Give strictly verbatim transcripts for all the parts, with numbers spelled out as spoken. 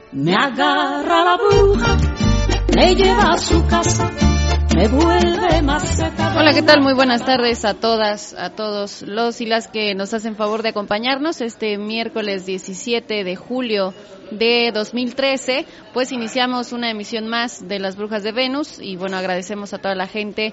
Me agarra la bruja, me lleva a su casa, me vuelve más seca. Hola, ¿qué tal? Muy buenas tardes a todas, a todos los y las que nos hacen favor de acompañarnos este miércoles diecisiete de julio de dos mil trece. Pues iniciamos una emisión más de Las Brujas de Venus y bueno, agradecemos a toda la gente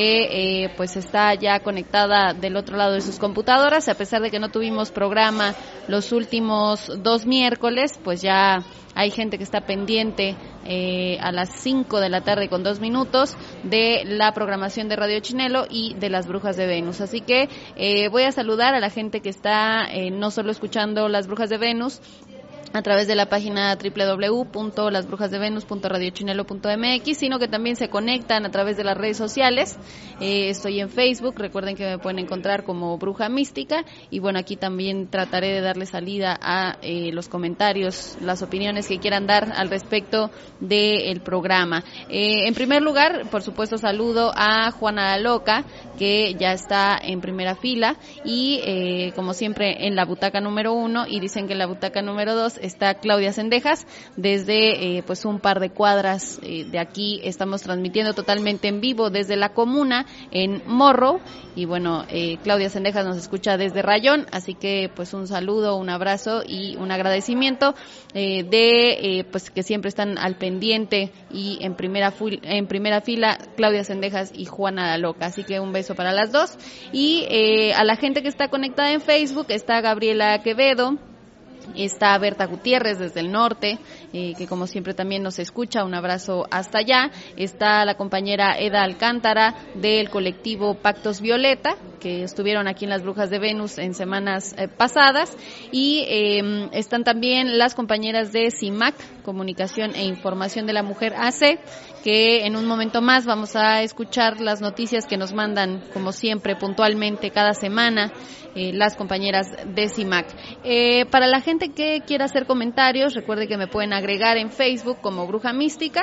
que eh, pues está ya conectada del otro lado de sus computadoras. A pesar de que no tuvimos programa los últimos dos miércoles, pues ya hay gente que está pendiente eh, a las cinco de la tarde con dos minutos de la programación de Radio Chinelo y de Las Brujas de Venus. Así que eh, voy a saludar a la gente que está eh, no solo escuchando Las Brujas de Venus a través de la página doble u doble u doble u punto las brujas de venus punto radio chinelo punto m x, sino que también se conectan a través de las redes sociales. Eh, estoy en Facebook, recuerden que me pueden encontrar como Bruja Mística, y bueno, aquí también trataré de darle salida a eh, los comentarios, las opiniones que quieran dar al respecto del programa. Eh, en primer lugar, por supuesto, saludo a Juana la Loca, que ya está en primera fila, y eh, como siempre en la butaca número uno, y dicen que en la butaca número dos está Claudia Sendejas. Desde eh, pues un par de cuadras eh, de aquí estamos transmitiendo totalmente en vivo desde la comuna en Morro, y bueno, eh, Claudia Sendejas nos escucha desde Rayón, así que pues un saludo, un abrazo y un agradecimiento eh, de eh, pues que siempre están al pendiente, y en primera fu- en primera fila Claudia Sendejas y Juana la Loca, así que un beso para las dos. Y eh, a la gente que está conectada en Facebook está Gabriela Quevedo, está Berta Gutiérrez desde el norte, eh, que como siempre también nos escucha, un abrazo hasta allá. Está la compañera Eda Alcántara del colectivo Pactos Violeta, que estuvieron aquí en Las Brujas de Venus en semanas eh, pasadas, y eh, están también las compañeras de CIMAC, Comunicación e Información de la Mujer A C, que en un momento más vamos a escuchar las noticias que nos mandan, como siempre, puntualmente cada semana, eh, las compañeras de CIMAC. Eh, para la gente que quiera hacer comentarios, recuerde que me pueden agregar en Facebook como Bruja Mística,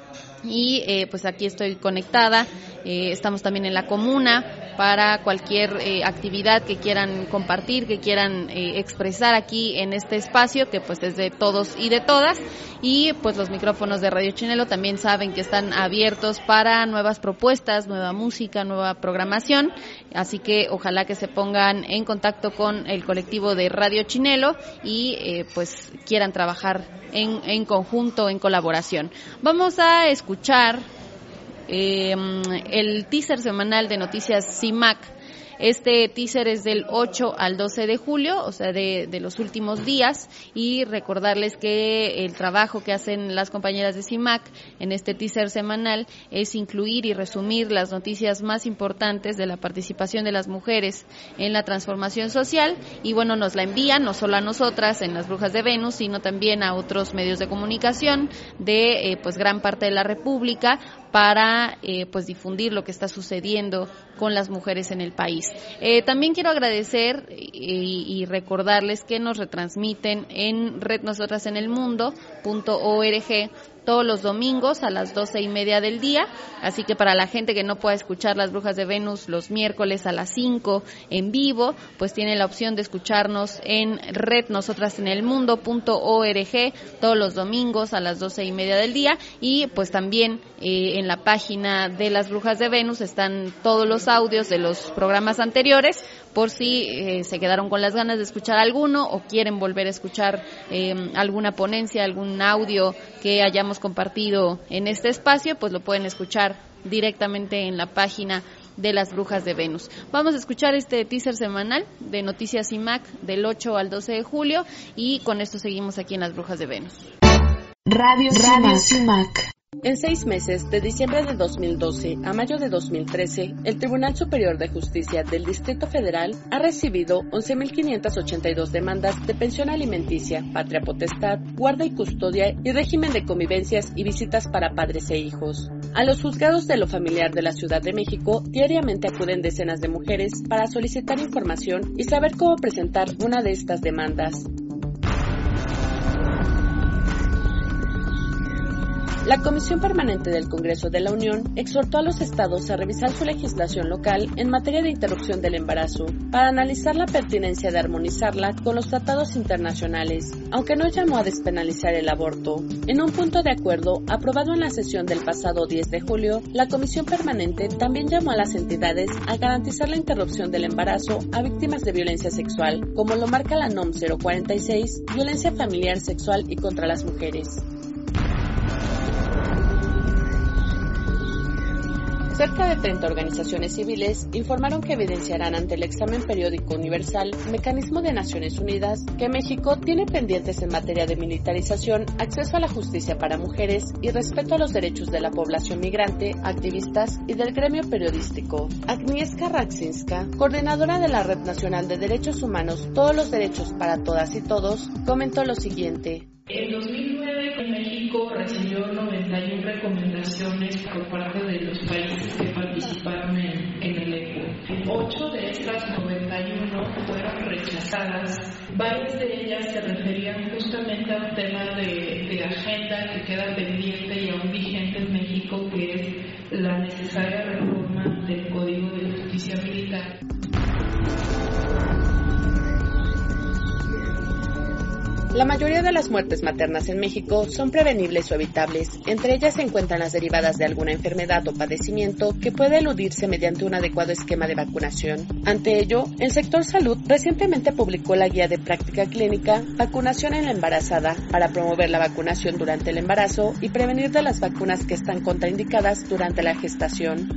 y eh, pues aquí estoy conectada. Eh, estamos también en la comuna para cualquier eh, actividad que quieran compartir, que quieran eh, expresar aquí en este espacio, que pues es de todos y de todas. Y pues los micrófonos de Radio Chinelo también saben que están abiertos para nuevas propuestas, nueva música, nueva programación, así que ojalá que se pongan en contacto con el colectivo de Radio Chinelo y eh, pues quieran trabajar en, en conjunto, en colaboración. Vamos a escuchar eh, el teaser semanal de Noticias CIMAC. Este teaser es del ocho al doce de julio, o sea, de, de los últimos días, y recordarles que el trabajo que hacen las compañeras de CIMAC en este teaser semanal es incluir y resumir las noticias más importantes de la participación de las mujeres en la transformación social, y bueno, nos la envían no solo a nosotras en Las Brujas de Venus, sino también a otros medios de comunicación de eh, pues gran parte de la República, para eh, pues difundir lo que está sucediendo con las mujeres en el país. Eh, también quiero agradecer y, y recordarles que nos retransmiten en red nosotras en el mundo punto org todos los domingos a las doce y media del día, así que para la gente que no pueda escuchar Las Brujas de Venus los miércoles a las cinco en vivo, pues tiene la opción de escucharnos en red nosotras en el mundo punto org todos los domingos a las doce y media del día, y pues también eh, en la página de Las Brujas de Venus están todos los audios de los programas anteriores, por si eh, se quedaron con las ganas de escuchar alguno o quieren volver a escuchar eh, alguna ponencia, algún audio que hayamos compartido en este espacio, pues lo pueden escuchar directamente en la página de Las Brujas de Venus. Vamos a escuchar este teaser semanal de Noticias CIMAC del ocho al doce de julio, y con esto seguimos aquí en Las Brujas de Venus. Radio, Radio CIMAC. En seis meses, de diciembre de dos mil doce a mayo de dos mil trece, el Tribunal Superior de Justicia del Distrito Federal ha recibido once mil quinientas ochenta y dos demandas de pensión alimenticia, patria potestad, guarda y custodia y régimen de convivencias y visitas para padres e hijos. A los juzgados de lo familiar de la Ciudad de México diariamente acuden decenas de mujeres para solicitar información y saber cómo presentar una de estas demandas. La Comisión Permanente del Congreso de la Unión exhortó a los estados a revisar su legislación local en materia de interrupción del embarazo, para analizar la pertinencia de armonizarla con los tratados internacionales, aunque no llamó a despenalizar el aborto. En un punto de acuerdo aprobado en la sesión del pasado diez de julio, la Comisión Permanente también llamó a las entidades a garantizar la interrupción del embarazo a víctimas de violencia sexual, como lo marca la N O M cero cuarenta y seis, violencia familiar, sexual y contra las mujeres. Cerca de treinta organizaciones civiles informaron que evidenciarán ante el examen periódico universal, mecanismo de Naciones Unidas, que México tiene pendientes en materia de militarización, acceso a la justicia para mujeres y respeto a los derechos de la población migrante, activistas y del gremio periodístico. Agnieszka Raksinska, coordinadora de la Red Nacional de Derechos Humanos, Todos los Derechos para Todas y Todos, comentó lo siguiente. En dos mil nueve, México recibió noventa y una recomendaciones por parte de los países que participaron en, en el E Q. Ocho de estas noventa y uno fueron rechazadas. Varias de ellas se referían justamente a un tema de, de agenda que queda pendiente y aún vigente en México, que es la necesaria reforma del Código de Justicia Militar. La mayoría de las muertes maternas en México son prevenibles o evitables. Entre ellas se encuentran las derivadas de alguna enfermedad o padecimiento que puede eludirse mediante un adecuado esquema de vacunación. Ante ello, el sector salud recientemente publicó la guía de práctica clínica Vacunación en la embarazada para promover la vacunación durante el embarazo y prevenir de las vacunas que están contraindicadas durante la gestación.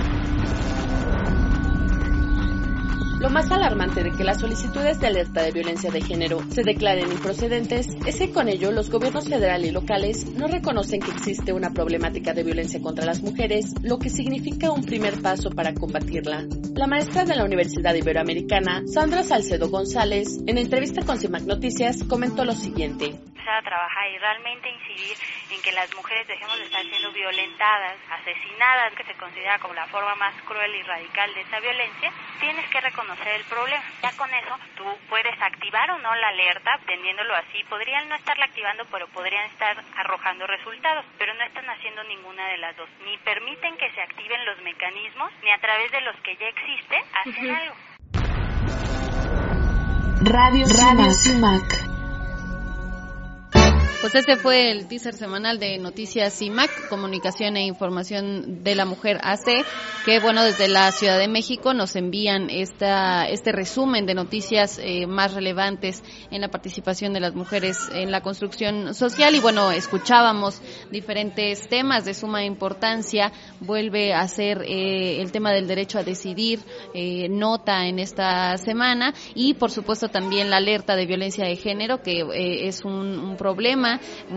Lo más alarmante de que las solicitudes de alerta de violencia de género se declaren improcedentes es que con ello los gobiernos federal y locales no reconocen que existe una problemática de violencia contra las mujeres, lo que significa un primer paso para combatirla. La maestra de la Universidad Iberoamericana, Sandra Salcedo González, en entrevista con CIMAC Noticias, comentó lo siguiente. A trabajar y realmente incidir en que las mujeres dejemos de estar siendo violentadas, asesinadas, que se considera como la forma más cruel y radical de esa violencia, tienes que reconocer el problema. Ya con eso tú puedes activar o no la alerta, entendiéndolo así. Podrían no estarla activando, pero podrían estar arrojando resultados, pero no están haciendo ninguna de las dos. Ni permiten que se activen los mecanismos, ni a través de los que ya existen hacen uh-huh. algo. Radio, Radio CIMAC. Pues este fue el teaser semanal de Noticias CIMAC, Comunicación e Información de la Mujer A C, que bueno, desde la Ciudad de México nos envían esta este resumen de noticias eh, más relevantes en la participación de las mujeres en la construcción social. Y bueno, escuchábamos diferentes temas de suma importancia. Vuelve a ser eh, el tema del derecho a decidir, eh, nota en esta semana, y por supuesto también la alerta de violencia de género, que eh, es un, un problema,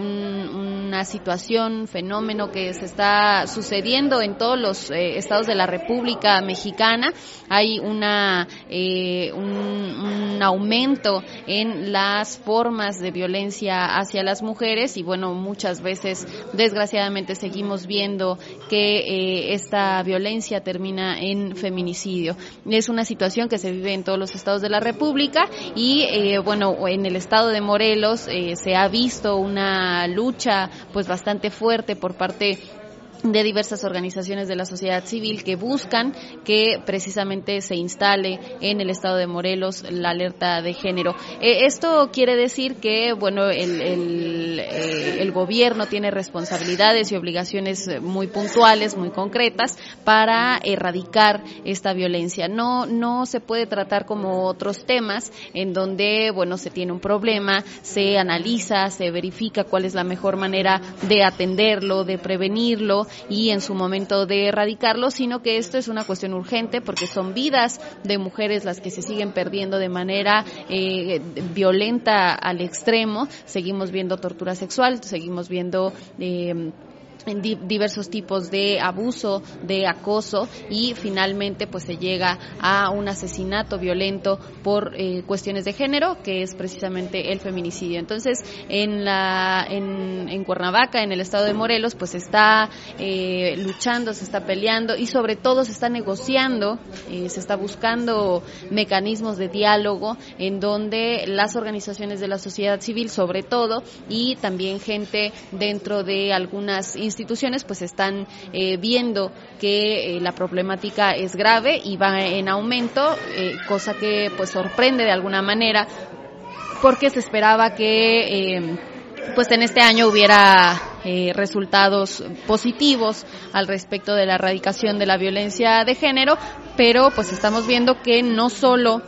Un, una situación, fenómeno que se está sucediendo en todos los eh, estados de la República Mexicana. Hay una eh, un, un aumento en las formas de violencia hacia las mujeres y bueno, muchas veces desgraciadamente seguimos viendo que eh, esta violencia termina en feminicidio. Es una situación que se vive en todos los estados de la República y eh, bueno, en el estado de Morelos eh, se ha visto una lucha pues bastante fuerte por parte de diversas organizaciones de la sociedad civil que buscan que precisamente se instale en el estado de Morelos la alerta de género. Eh, esto quiere decir que, bueno, el, el, eh, el gobierno tiene responsabilidades y obligaciones muy puntuales, muy concretas para erradicar esta violencia. No, no se puede tratar como otros temas en donde, bueno, se tiene un problema, se analiza, se verifica cuál es la mejor manera de atenderlo, de prevenirlo y en su momento de erradicarlo, sino que esto es una cuestión urgente porque son vidas de mujeres las que se siguen perdiendo de manera eh, violenta al extremo. Seguimos viendo tortura sexual, seguimos viendo eh, en di- diversos tipos de abuso, de acoso y finalmente pues se llega a un asesinato violento por eh, cuestiones de género, que es precisamente el feminicidio. Entonces, en la en, en Cuernavaca, en el estado de Morelos, pues se está eh, luchando, se está peleando y sobre todo se está negociando, eh, se está buscando mecanismos de diálogo en donde las organizaciones de la sociedad civil, sobre todo, y también gente dentro de algunas instituciones pues están eh, viendo que eh, la problemática es grave y va en aumento, eh, cosa que pues sorprende de alguna manera, porque se esperaba que eh, pues en este año hubiera eh, resultados positivos al respecto de la erradicación de la violencia de género, pero pues estamos viendo que no solo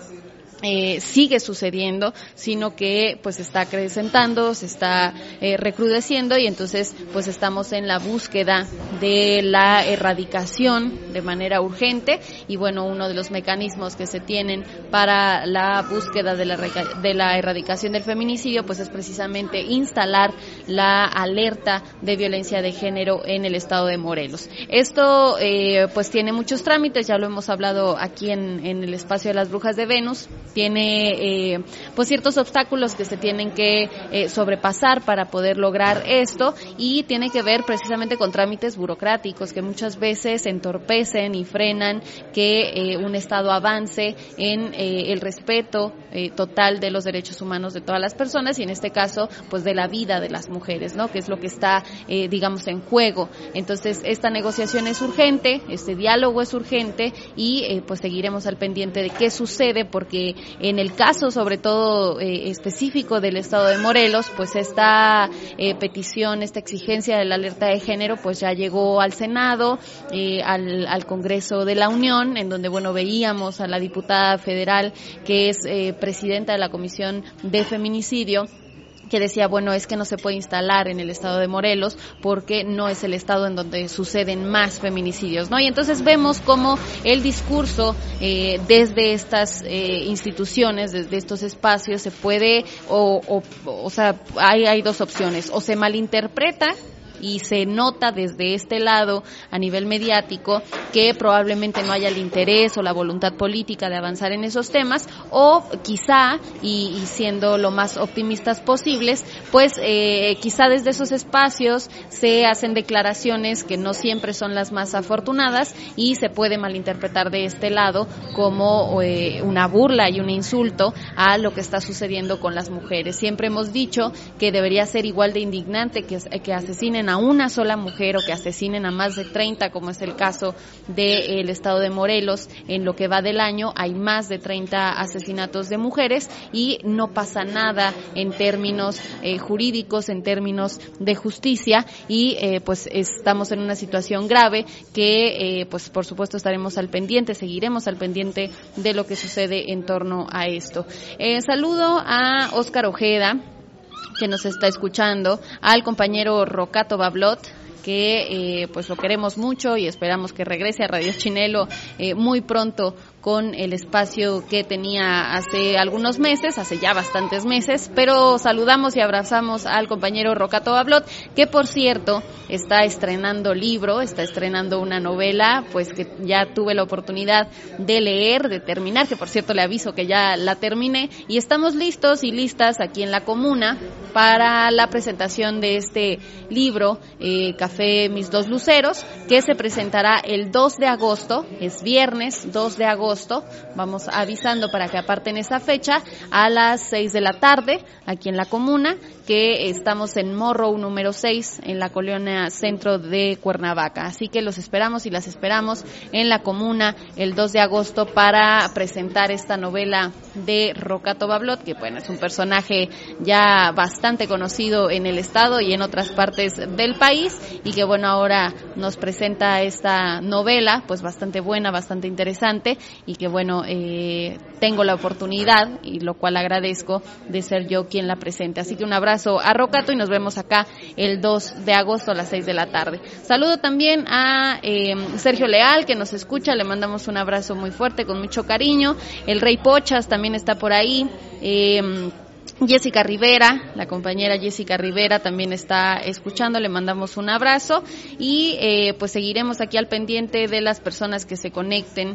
Eh, sigue sucediendo, sino que pues está acrecentando, se está eh, recrudeciendo, y entonces pues estamos en la búsqueda de la erradicación de manera urgente. Y bueno, uno de los mecanismos que se tienen para la búsqueda de la, de la erradicación del feminicidio pues es precisamente instalar la alerta de violencia de género en el estado de Morelos. Esto eh, pues tiene muchos trámites, ya lo hemos hablado aquí en, en el espacio de las Brujas de Venus. Tiene eh, pues ciertos obstáculos que se tienen que eh, sobrepasar para poder lograr esto, y tiene que ver precisamente con trámites burocráticos que muchas veces entorpecen y frenan que eh, un Estado avance en eh, el respeto eh, total de los derechos humanos de todas las personas, y en este caso pues de la vida de las mujeres, ¿no? Que es lo que está eh, digamos en juego. Entonces esta negociación es urgente, este diálogo es urgente, y eh, pues seguiremos al pendiente de qué sucede, porque en el caso sobre todo eh, específico del estado de Morelos, pues esta eh, petición, esta exigencia de la alerta de género pues ya llegó al Senado, eh, al, al Congreso de la Unión, en donde bueno veíamos a la diputada federal que es eh, presidenta de la Comisión de Feminicidio, que decía, bueno, es que no se puede instalar en el estado de Morelos porque no es el estado en donde suceden más feminicidios, ¿no? Y entonces vemos cómo el discurso eh, desde estas eh, instituciones, desde estos espacios, se puede, o, o, o sea, hay, hay dos opciones: o se malinterpreta y se nota desde este lado a nivel mediático que probablemente no haya el interés o la voluntad política de avanzar en esos temas, o quizá, y, y siendo lo más optimistas posibles, pues eh, quizá desde esos espacios se hacen declaraciones que no siempre son las más afortunadas y se puede malinterpretar de este lado como eh, una burla y un insulto a lo que está sucediendo con las mujeres. Siempre hemos dicho que debería ser igual de indignante que, que asesinen a una sola mujer o que asesinen a más de treinta, como es el caso del estado de Morelos. En lo que va del año hay más de treinta asesinatos de mujeres y no pasa nada en términos eh, jurídicos, en términos de justicia, y eh, pues estamos en una situación grave que eh, pues por supuesto estaremos al pendiente, seguiremos al pendiente de lo que sucede en torno a esto. Eh, saludo a Óscar Ojeda, que nos está escuchando, al compañero Rocato Bablot, que eh, pues lo queremos mucho y esperamos que regrese a Radio Chinelo eh, muy pronto con el espacio que tenía hace algunos meses, hace ya bastantes meses, pero saludamos y abrazamos al compañero Rocato Bablot, que por cierto está estrenando libro, está estrenando una novela, pues que ya tuve la oportunidad de leer, de terminar, que por cierto le aviso que ya la terminé, y estamos listos y listas aquí en la comuna para la presentación de este libro, eh, Café Mis Dos Luceros, que se presentará el dos de agosto, es viernes dos de agosto, vamos avisando para que aparten esa fecha, a las seis de la tarde, aquí en la comuna, que estamos en Morrow número seis, en la colonia centro de Cuernavaca. Así que los esperamos y las esperamos en la comuna el dos de agosto para presentar esta novela de Rocato Bablot, que bueno, es un personaje ya bastante conocido en el estado y en otras partes del país, y que bueno, ahora nos presenta esta novela, pues bastante buena, bastante interesante, y que bueno, eh, tengo la oportunidad, y lo cual agradezco, de ser yo quien la presente. Así que un abrazo a Rocato y nos vemos acá el dos de agosto a las seis de la tarde. Saludo también a eh, Sergio Leal, que nos escucha, le mandamos un abrazo muy fuerte, con mucho cariño. El Rey Pochas también está por ahí. Eh, Jessica Rivera, la compañera Jessica Rivera también está escuchando, le mandamos un abrazo, y eh, pues seguiremos aquí al pendiente de las personas que se conecten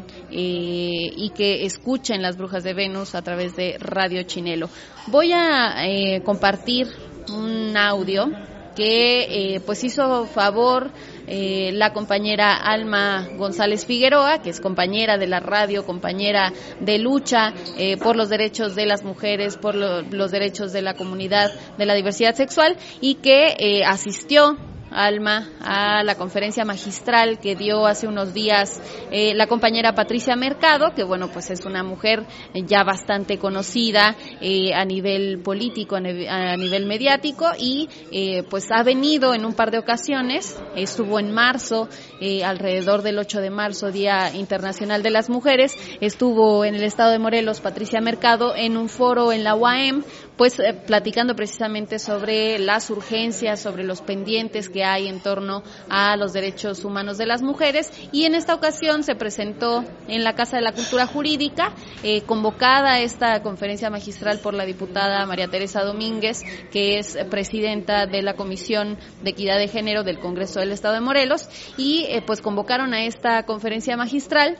eh, y que escuchen Las Brujas de Venus a través de Radio Chinelo. Voy a eh, compartir un audio que eh, pues hizo favor eh, la compañera Alma González Figueroa, que es compañera de la radio, compañera de lucha eh, por los derechos de las mujeres, por lo, los derechos de la comunidad de la diversidad sexual, y que eh, asistió Alma, a la conferencia magistral que dio hace unos días eh, la compañera Patricia Mercado, que bueno, pues es una mujer ya bastante conocida eh, a nivel político, a, ne- a nivel mediático, y eh, pues ha venido en un par de ocasiones, estuvo en marzo, eh, alrededor del ocho de marzo, Día Internacional de las Mujeres, estuvo en el estado de Morelos Patricia Mercado en un foro en la U A M, pues eh, platicando precisamente sobre las urgencias, sobre los pendientes que hay en torno a los derechos humanos de las mujeres, y en esta ocasión se presentó en la Casa de la Cultura Jurídica, eh, convocada a esta conferencia magistral por la diputada María Teresa Domínguez, que es presidenta de la Comisión de Equidad de Género del Congreso del Estado de Morelos, y eh, pues convocaron a esta conferencia magistral.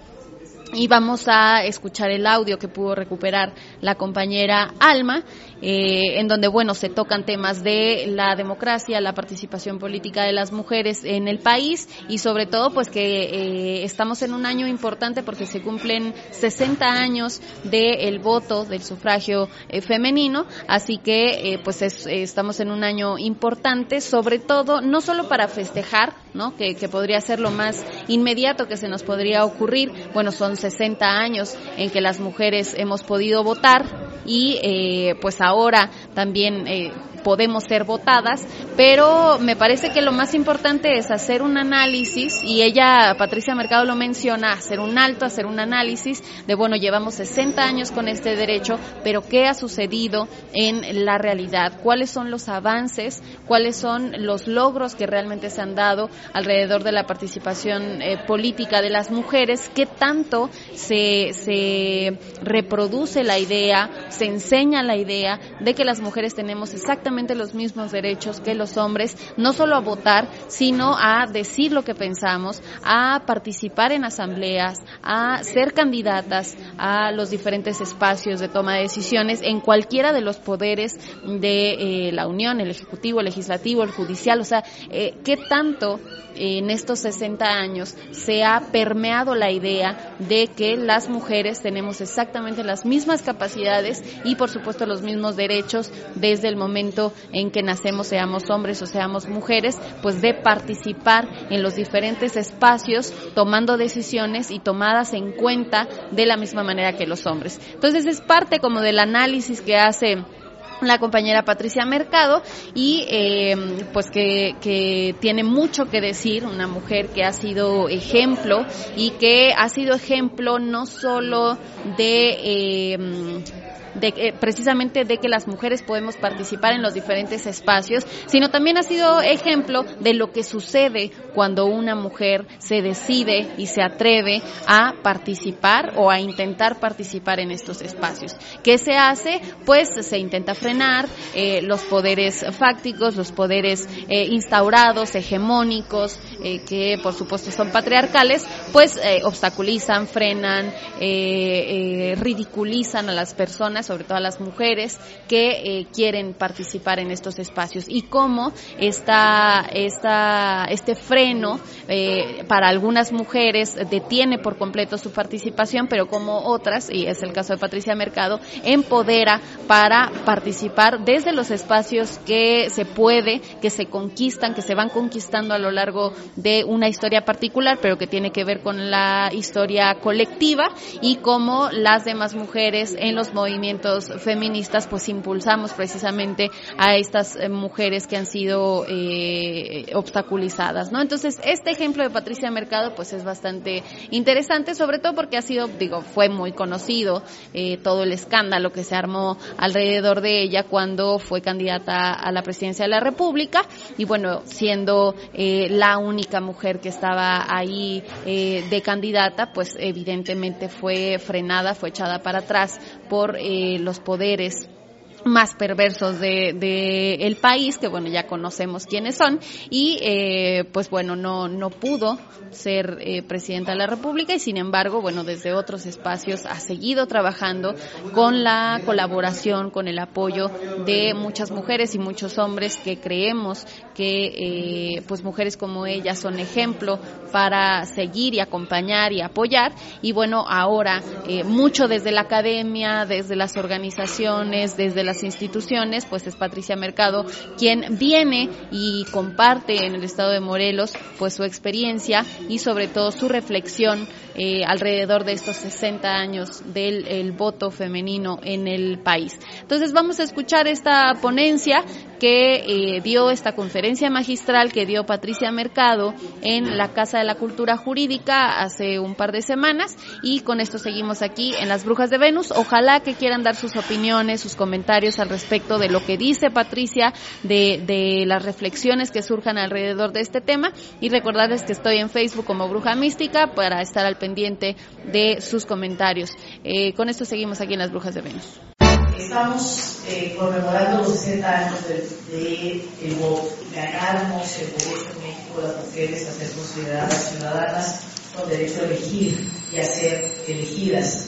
Y vamos a escuchar el audio que pudo recuperar la compañera Alma, eh, en donde, bueno, se tocan temas de la democracia, la participación política de las mujeres en el país, y sobre todo, pues que eh, estamos en un año importante porque se cumplen sesenta años del voto, del sufragio eh, femenino, así que, eh, pues es, eh, estamos en un año importante, sobre todo, no solo para festejar, ¿no?, que, que podría ser lo más inmediato que se nos podría ocurrir. Bueno, son sesenta años en que las mujeres hemos podido votar, y eh, pues ahora también eh, podemos ser votadas, pero me parece que lo más importante es hacer un análisis, y ella, Patricia Mercado, lo menciona, hacer un alto, hacer un análisis de, bueno, llevamos sesenta años con este derecho, pero ¿qué ha sucedido en la realidad? ¿Cuáles son los avances? ¿Cuáles son los logros que realmente se han dado alrededor de la participación eh, política de las mujeres? ¿Qué tanto se, se reproduce la idea, se enseña la idea de que las mujeres tenemos exactamente los mismos derechos que los hombres, no solo a votar, sino a decir lo que pensamos, a participar en asambleas, a ser candidatas a los diferentes espacios de toma de decisiones en cualquiera de los poderes de eh, la Unión, el Ejecutivo, el Legislativo, el Judicial? O sea, eh, ¿qué tanto eh, en estos sesenta años se ha permeado la idea de que las mujeres tenemos exactamente las mismas capacidades y, por supuesto, los mismos derechos desde el momento en que nacemos, seamos hombres o seamos mujeres, pues de participar en los diferentes espacios, tomando decisiones y tomadas en cuenta de la misma manera que los hombres? Entonces es parte como del análisis que hace la compañera Patricia Mercado, y eh, pues que, que tiene mucho que decir, una mujer que ha sido ejemplo, y que ha sido ejemplo no solo de eh, de eh, precisamente de que las mujeres podemos participar en los diferentes espacios, sino también ha sido ejemplo de lo que sucede cuando una mujer se decide y se atreve a participar o a intentar participar en estos espacios. ¿Qué se hace? Pues se intenta frenar eh, los poderes fácticos, los poderes eh, instaurados, hegemónicos, eh, que por supuesto son patriarcales, pues eh, obstaculizan, frenan, eh, eh, ridiculizan a las personas, sobre todo a las mujeres que eh, quieren participar en estos espacios, y cómo esta, esta, este freno eh, para algunas mujeres detiene por completo su participación, pero como otras, y es el caso de Patricia Mercado, empodera para participar desde los espacios que se puede, que se conquistan, que se van conquistando a lo largo de una historia particular, pero que tiene que ver con la historia colectiva, y cómo las demás mujeres en los movimientos feministas pues impulsamos precisamente a estas eh, mujeres que han sido eh, obstaculizadas, ¿no? Entonces, este ejemplo de Patricia Mercado pues es bastante interesante, sobre todo porque ha sido, digo, fue muy conocido eh, todo el escándalo que se armó alrededor de ella cuando fue candidata a la presidencia de la República, y bueno, siendo eh, la única mujer que estaba ahí eh, de candidata, pues evidentemente fue frenada, fue echada para atrás por eh, los poderes más perversos de, de el país, que bueno, ya conocemos quiénes son, y eh, pues bueno, no no pudo ser eh, presidenta de la República, y sin embargo, bueno, desde otros espacios ha seguido trabajando con la colaboración, con el apoyo de muchas mujeres y muchos hombres que creemos que eh, pues mujeres como ella son ejemplo para seguir y acompañar y apoyar. Y bueno, ahora eh, mucho desde la academia, desde las organizaciones, desde las las instituciones, pues es Patricia Mercado quien viene y comparte en el estado de Morelos pues su experiencia y sobre todo su reflexión eh, alrededor de estos sesenta años del el voto femenino en el país. Entonces vamos a escuchar esta ponencia que eh, dio esta conferencia magistral que dio Patricia Mercado en la Casa de la Cultura Jurídica hace un par de semanas, y con esto seguimos aquí en Las Brujas de Venus. Ojalá que quieran dar sus opiniones, sus comentarios al respecto de lo que dice Patricia, de, de las reflexiones que surjan alrededor de este tema, y recordarles que estoy en Facebook como Bruja Mística para estar al pendiente de sus comentarios. Eh, con esto seguimos aquí en Las Brujas de Venus. Estamos eh, conmemorando los sesenta años del de, de voto. Ganamos el derecho en México las mujeres a ser consideradas ciudadanas con derecho a elegir y a ser elegidas.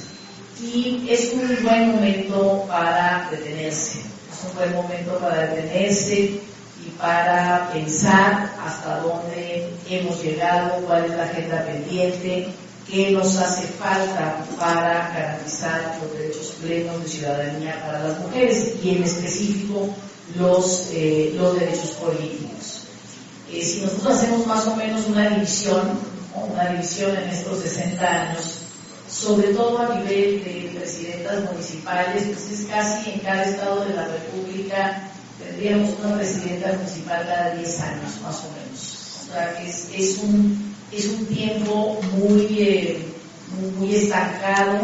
Y es un buen momento para detenerse, es un buen momento para detenerse y para pensar hasta dónde hemos llegado, cuál es la agenda pendiente, qué nos hace falta para garantizar los derechos plenos de ciudadanía para las mujeres y en específico los, eh, los derechos políticos. Eh, si nosotros hacemos más o menos una división, ¿no? una división en estos sesenta años, sobre todo a nivel de presidentas municipales, pues es casi en cada estado de la República tendríamos una presidenta municipal cada diez años más o menos. O sea, es, es un es un tiempo muy, eh, muy, muy estancado,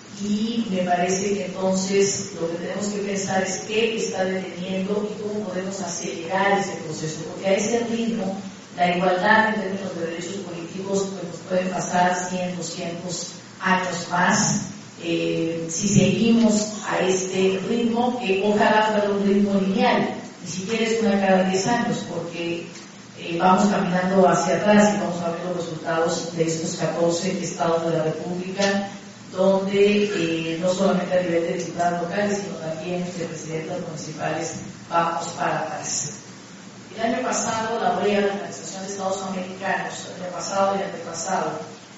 y me parece que entonces lo que tenemos que pensar es qué está deteniendo y cómo podemos acelerar ese proceso, porque a ese ritmo la igualdad en términos de derechos políticos pues nos pueden pasar cien, doscientos años más. Eh, si seguimos a este ritmo, que ojalá fuera un ritmo lineal, ni siquiera es una cada diez años, porque Eh, vamos caminando hacia atrás y vamos a ver los resultados de estos catorce estados de la República, donde eh, no solamente a nivel de diputados locales, sino también de presidentas municipales vamos para atrás. El año pasado, la O E A, la Organización de Estados Americanos, el año pasado y el antepasado,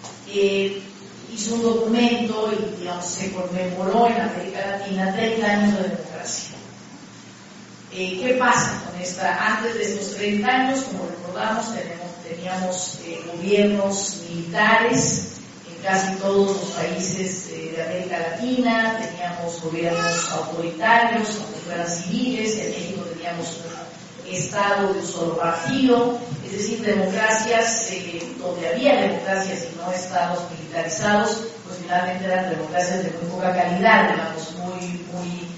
eh, hizo un documento y, digamos, se conmemoró en América Latina treinta años de democracia. Eh, ¿Qué pasa con esta? Antes de estos treinta años, como recordamos, tenemos, teníamos eh, gobiernos militares en casi todos los países eh, de América Latina, teníamos gobiernos autoritarios, aunque fueran civiles, en México teníamos un estado de un solo partido, es decir, democracias eh, donde había democracias y no estados militarizados, pues finalmente eran democracias de muy poca calidad, digamos, muy, muy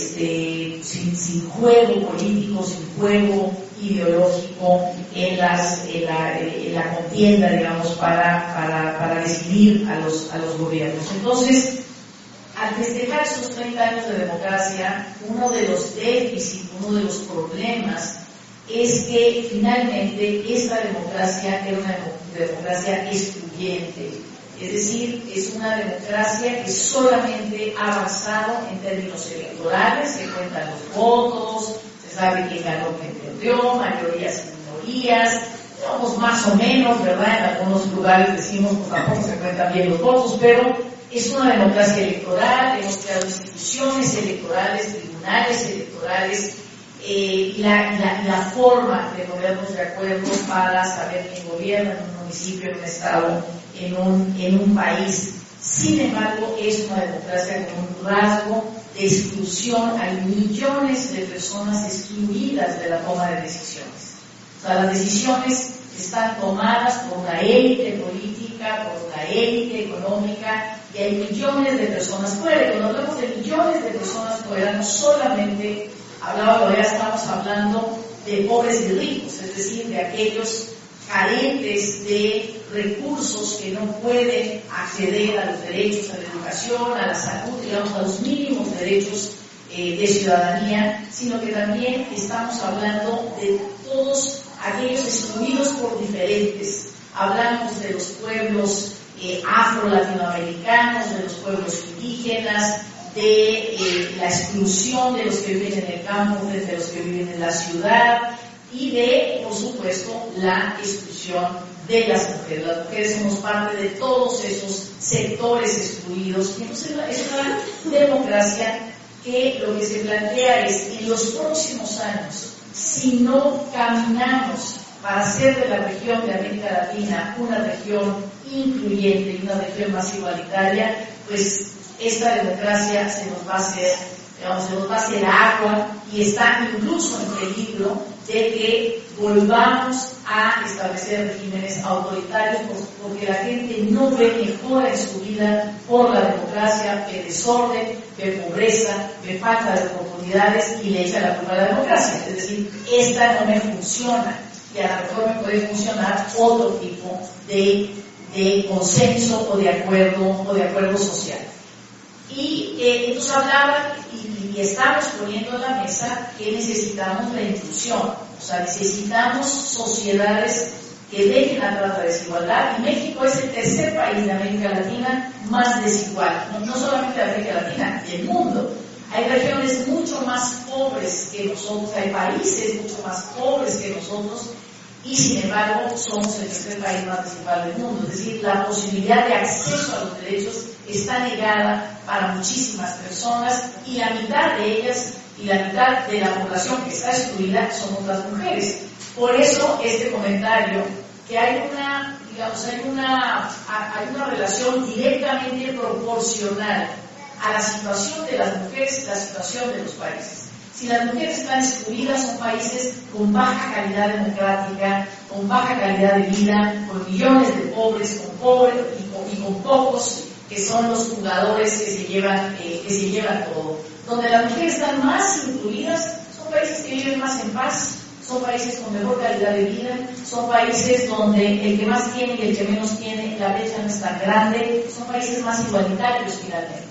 Este, sin, sin juego político, sin juego ideológico en, las, en, la, en la contienda, digamos, para, para, para decidir a los, a los gobiernos. Entonces, al festejar esos treinta años de democracia, uno de los déficits, uno de los problemas, es que finalmente esta democracia era una democracia excluyente. Es decir, es una democracia que solamente ha avanzado en términos electorales, se cuentan los votos, se sabe quién ganó, quién perdió, mayorías y minorías, digamos más o menos, ¿verdad? En algunos lugares decimos, pues tampoco se cuentan bien los votos, pero es una democracia electoral, hemos creado instituciones electorales, tribunales electorales, eh, y la, la, la forma de ponernos de acuerdo para saber quién gobierna en un municipio, en un estado, en un, en un país. Sin embargo, es una democracia con un rasgo de exclusión. Hay millones de personas excluidas de la toma de decisiones. O sea, las decisiones están tomadas por una élite política, por una élite económica, y hay millones de personas fuera. Y cuando hablamos de millones de personas fuera, no solamente hablaba, ya estamos hablando de pobres y ricos, es decir, de aquellos carentes de recursos que no pueden acceder a los derechos, a la educación, a la salud, digamos, a los mínimos derechos eh, de ciudadanía, sino que también estamos hablando de todos aquellos excluidos por diferentes. Hablamos de los pueblos eh, afro-latinoamericanos, de los pueblos indígenas, de eh, la exclusión de los que viven en el campo, de los que viven en la ciudad, y de, por supuesto, la exclusión de las mujeres. Las mujeres somos parte de todos esos sectores excluidos. Y entonces es una democracia que lo que se plantea es, en los próximos años, si no caminamos para hacer de la región de América Latina una región incluyente y una región más igualitaria, pues esta democracia se nos va a hacer, digamos, se nos va a hacer agua y está incluso en peligro de que volvamos a establecer regímenes autoritarios porque la gente no ve mejora en su vida por la democracia, ve desorden, ve pobreza, ve falta de oportunidades y le echa la culpa a la democracia. Es decir, esta no me funciona y a lo mejor me puede funcionar otro tipo de, de consenso o de acuerdo o de acuerdo social. Y eh, entonces hablaban y, y estamos poniendo en la mesa que necesitamos la inclusión, o sea, necesitamos sociedades que dejen atrás la desigualdad, y México es el tercer país de América Latina más desigual, no, no solamente de América Latina, del mundo. Hay regiones mucho más pobres que nosotros, hay países mucho más pobres que nosotros, y sin embargo somos el tercer país más desigual del mundo. Es decir, la posibilidad de acceso a los derechos está negada para muchísimas personas, y la mitad de ellas y la mitad de la población que está excluida somos las mujeres. Por eso este comentario, que hay una, digamos, hay una, hay una relación directamente proporcional a la situación de las mujeres y la situación de los países. Si las mujeres están excluidas, son países con baja calidad democrática, con baja calidad de vida, con millones de pobres, con pobres y con, y con pocos que son los jugadores que se llevan, eh, que se llevan todo. Donde las mujeres están más incluidas, son países que viven más en paz, son países con mejor calidad de vida, son países donde el que más tiene y el que menos tiene, la brecha no es tan grande, son países más igualitarios finalmente.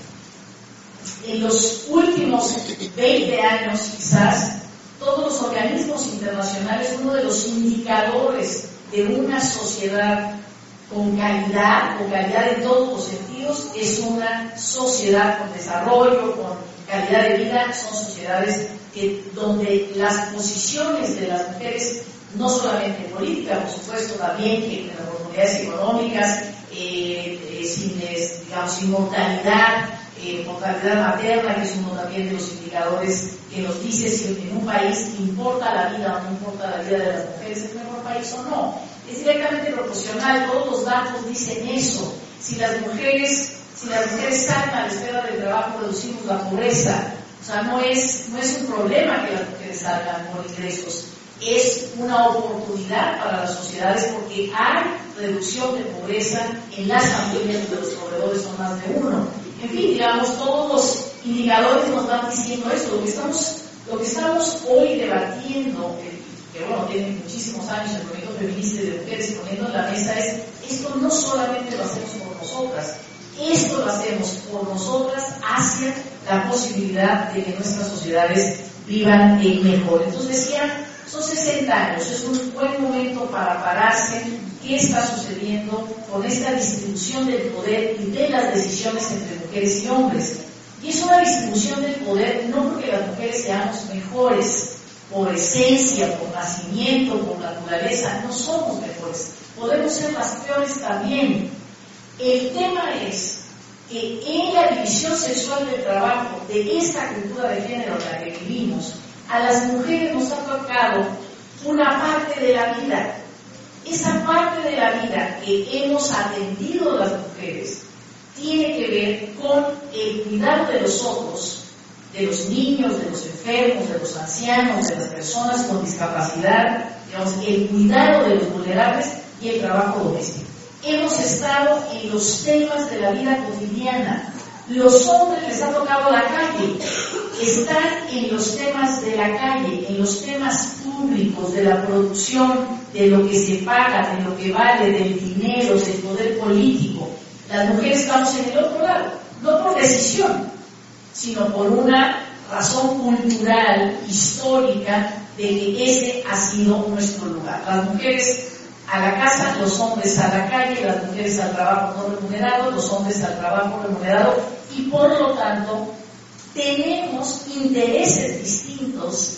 En los últimos veinte años quizás, todos los organismos internacionales, uno de los indicadores de una sociedad con calidad, con calidad en todos los sentidos, es una sociedad con desarrollo, con calidad de vida. Son sociedades que, donde las posiciones de las mujeres, no solamente en política, por supuesto, también en las oportunidades económicas, eh, eh, sin, eh, digamos, sin mortalidad, eh, mortalidad materna, que es uno también de los indicadores que nos dice si en un país importa la vida o no importa la vida de las mujeres, ¿es el mejor país o no? Es directamente proporcional, todos los datos dicen eso. Si las mujeres, si las mujeres salen a la esfera del trabajo, reducimos la pobreza. O sea, no es, no es un problema que las mujeres salgan por ingresos, es una oportunidad para las sociedades porque hay reducción de pobreza en las familias donde los proveedores son más de uno. En fin, digamos, todos los indicadores nos van diciendo eso. Lo que estamos, lo que estamos hoy debatiendo, que bueno, tiene muchísimos años el movimiento feminista y de mujeres poniendo en la mesa, es esto no solamente lo hacemos por nosotras, esto lo hacemos por nosotras hacia la posibilidad de que nuestras sociedades vivan mejor. Entonces decía, son sesenta años, es un buen momento para pararse. ¿Qué está sucediendo con esta distribución del poder y de las decisiones entre mujeres y hombres? Y es una distribución del poder no porque las mujeres seamos mejores, por esencia, por nacimiento, por naturaleza, no somos mejores. Podemos ser las peores también. El tema es que en la división sexual del trabajo, de esta cultura de género en la que vivimos, a las mujeres nos ha tocado una parte de la vida. Esa parte de la vida que hemos atendido las mujeres tiene que ver con el cuidado de los otros, de los niños, de los enfermos, de los ancianos, de las personas con discapacidad, digamos, el cuidado de los vulnerables y el trabajo doméstico. Hemos estado en los temas de la vida cotidiana. Los hombres les ha tocado la calle, están en los temas de la calle, en los temas públicos, de la producción, de lo que se paga, de lo que vale, del dinero, del poder político. Las mujeres estamos en el otro lado, no por decisión, sino por una razón cultural, histórica, de que ese ha sido nuestro lugar. Las mujeres a la casa, los hombres a la calle, las mujeres al trabajo no remunerado, los hombres al trabajo remunerado, y por lo tanto tenemos intereses distintos,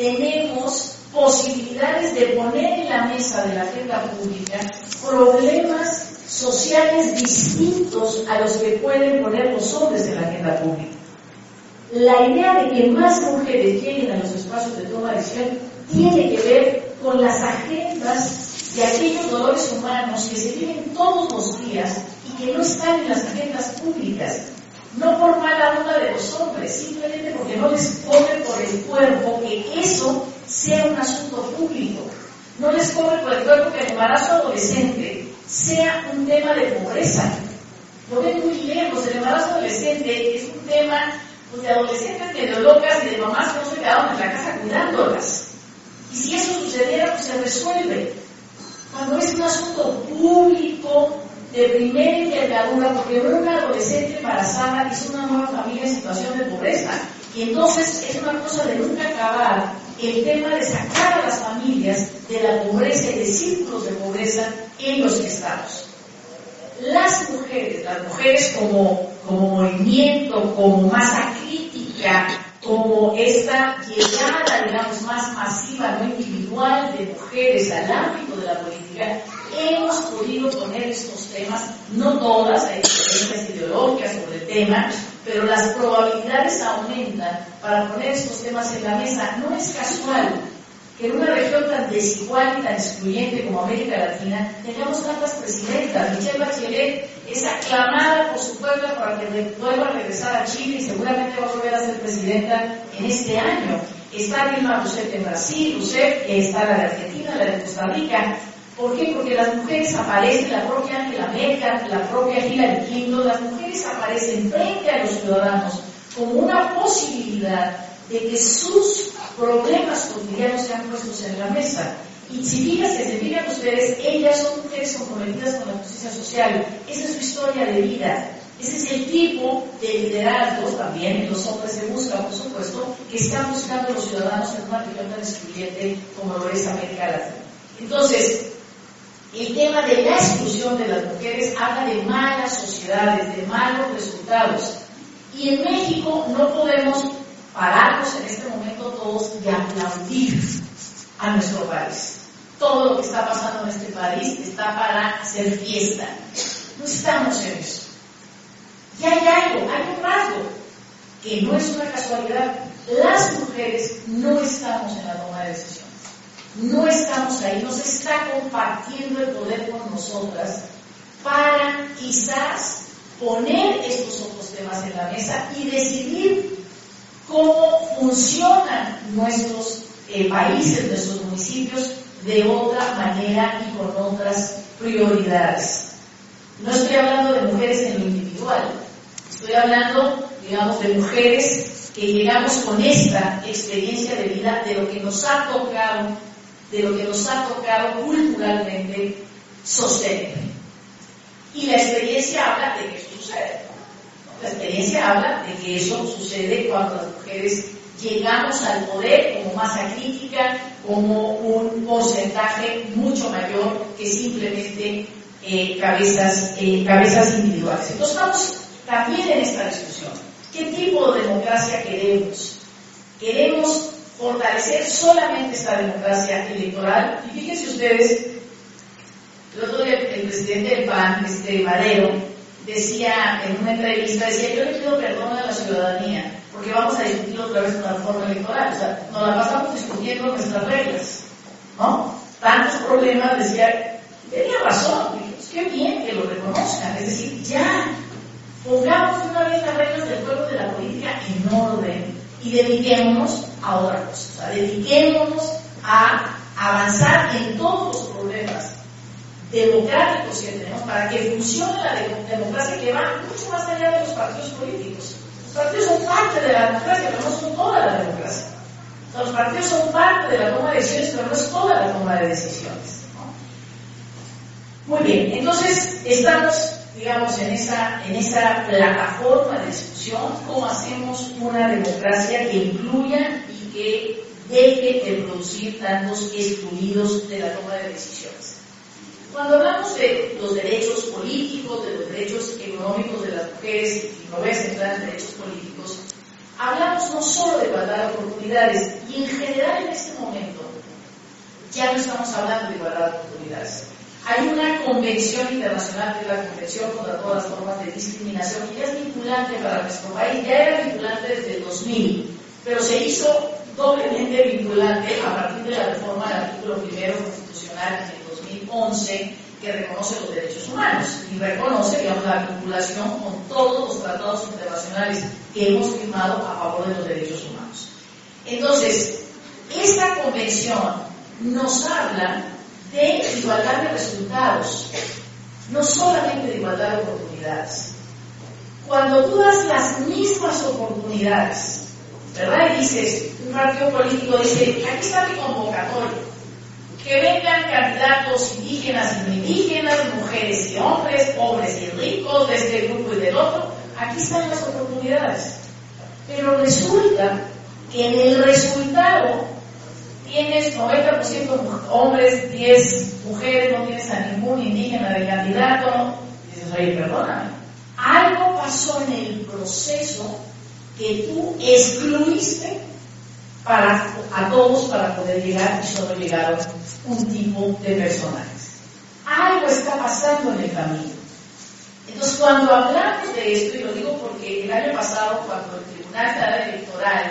tenemos posibilidades de poner en la mesa de la agenda pública problemas sociales distintos a los que pueden poner los hombres en la agenda pública. la idea de que más mujeres lleguen a los espacios de toma de decisión tiene que ver con las agendas de aquellos dolores humanos que se viven todos los días y que no están en las agendas públicas. No por mala onda de los hombres, simplemente porque no les corre por el cuerpo que eso sea un asunto público. No les corre por el cuerpo que el embarazo adolescente sea un tema de pobreza. Lo ven muy lejos, el embarazo adolescente es un tema pues, de adolescentes medio locas y de mamás que no se quedaron en la casa cuidándolas. Y si eso sucediera, pues se resuelve. Cuando es un asunto público, de primera envergadura, porque una adolescente embarazada es una nueva familia en situación de pobreza. Y entonces es una cosa de nunca acabar el tema de sacar a las familias de la pobreza y de círculos de pobreza en los que estamos. Las mujeres, las mujeres como, como movimiento, como masa crítica, como esta llegada, digamos, más masiva, no individual, de mujeres al ámbito de la política, hemos podido poner estos temas, no todas, hay diferencias ideológicas sobre el tema, pero las probabilidades aumentan para poner estos temas en la mesa. No es casual que en una región tan desigual y tan excluyente como América Latina tengamos tantas presidentas. Michelle Bachelet es aclamada por su pueblo para que vuelva a regresar a Chile y seguramente va a volver a ser presidenta en este año. Está Dilma Rousseff en Brasil, Rousseff, está la de Argentina, la de Costa Rica. ¿Por qué? Porque las mujeres aparecen, la propia Angela Merkel, la propia Hillary Clinton, las mujeres aparecen frente a los ciudadanos como una posibilidad de que sus problemas cotidianos sean puestos en la mesa. Y si fíjense, se fijan ustedes, ellas son mujeres comprometidas con la justicia social. Esa es su historia de vida. Ese es el tipo de liderazgos, también en los hombres se busca, por supuesto, que están buscando los ciudadanos en una región tan excluyente como lo es América Latina. Entonces, el tema de la exclusión de las mujeres habla de malas sociedades, de malos resultados. Y en México no podemos pararnos en este momento todos y aplaudir a nuestro país. Todo lo que está pasando en este país está para hacer fiesta. No estamos en eso. Y hay algo, hay un rasgo, que no es una casualidad. Las mujeres no estamos en la toma de decisiones. No estamos ahí, no se está compartiendo el poder con nosotras para quizás poner estos otros temas en la mesa y decidir cómo funcionan nuestros eh, países, nuestros municipios de otra manera y con otras prioridades. No estoy hablando de mujeres en lo individual, estoy hablando, digamos, de mujeres que llegamos con esta experiencia de vida, de lo que nos ha tocado, de lo que nos ha tocado culturalmente sostener. Y la experiencia habla de que esto sucede. La experiencia habla de que eso sucede cuando las mujeres llegamos al poder como masa crítica, como un porcentaje mucho mayor que simplemente eh, cabezas, eh, cabezas individuales. Entonces estamos también en esta discusión. ¿Qué tipo de democracia queremos? ¿Queremos fortalecer solamente esta democracia electoral? Y fíjense ustedes, el otro día el presidente del P A N, este Madero, decía en una entrevista, decía, yo le pido perdón a la ciudadanía, porque vamos a discutir otra vez una reforma electoral, o sea, nos la pasamos discutiendo nuestras reglas, ¿no? Tantos problemas, decía, tenía razón, dije, pues qué bien que lo reconozcan, es decir, ya, pongamos una vez las reglas del juego de la política en orden y dediquémonos a otra cosa, o sea, dediquémonos a avanzar en todos los problemas democráticos que tenemos para que funcione la de democracia, que va mucho más allá de los partidos políticos. Los partidos son parte de la democracia, pero no son toda la democracia. O sea, los partidos son parte de la toma de decisiones, pero no es toda la toma de decisiones, ¿no? Muy bien, entonces estamos, digamos, en esa, en esa plataforma de discusión, cómo hacemos una democracia que incluya y que deje de producir tantos excluidos de la toma de decisiones. Cuando hablamos de los derechos políticos, de los derechos económicos de las mujeres, y no voy a centrar en derechos políticos, hablamos no solo de igualdad de oportunidades, y en general en este momento ya no estamos hablando de igualdad de oportunidades. Hay una convención internacional, que es la Convención contra todas las formas de discriminación, que ya es vinculante para nuestro país, ya era vinculante desde el dos mil, pero se hizo doblemente vinculante a partir de la reforma del artículo primero constitucional en el dos mil once, que reconoce los derechos humanos y reconoce, digamos, la vinculación con todos los tratados internacionales que hemos firmado a favor de los derechos humanos. Entonces, esta convención nos habla de igualdad de resultados, no solamente de igualdad de oportunidades. Cuando tú das las mismas oportunidades, ¿verdad? Y dices, un partido político dice, aquí está mi convocatoria, que vengan candidatos indígenas y no indígenas, mujeres y hombres, pobres y ricos, de este grupo y del otro, aquí están las oportunidades. Pero resulta que en el resultado tienes noventa por ciento hombres, diez mujeres, no tienes a ningún indígena de candidato. Y dices, oye, perdóname, algo pasó en el proceso que tú excluiste para, a todos para poder llegar y solo llegaron un tipo de personajes. Algo está pasando en el camino. Entonces, cuando hablamos de esto, y lo digo porque el año pasado, cuando el Tribunal Federal Electoral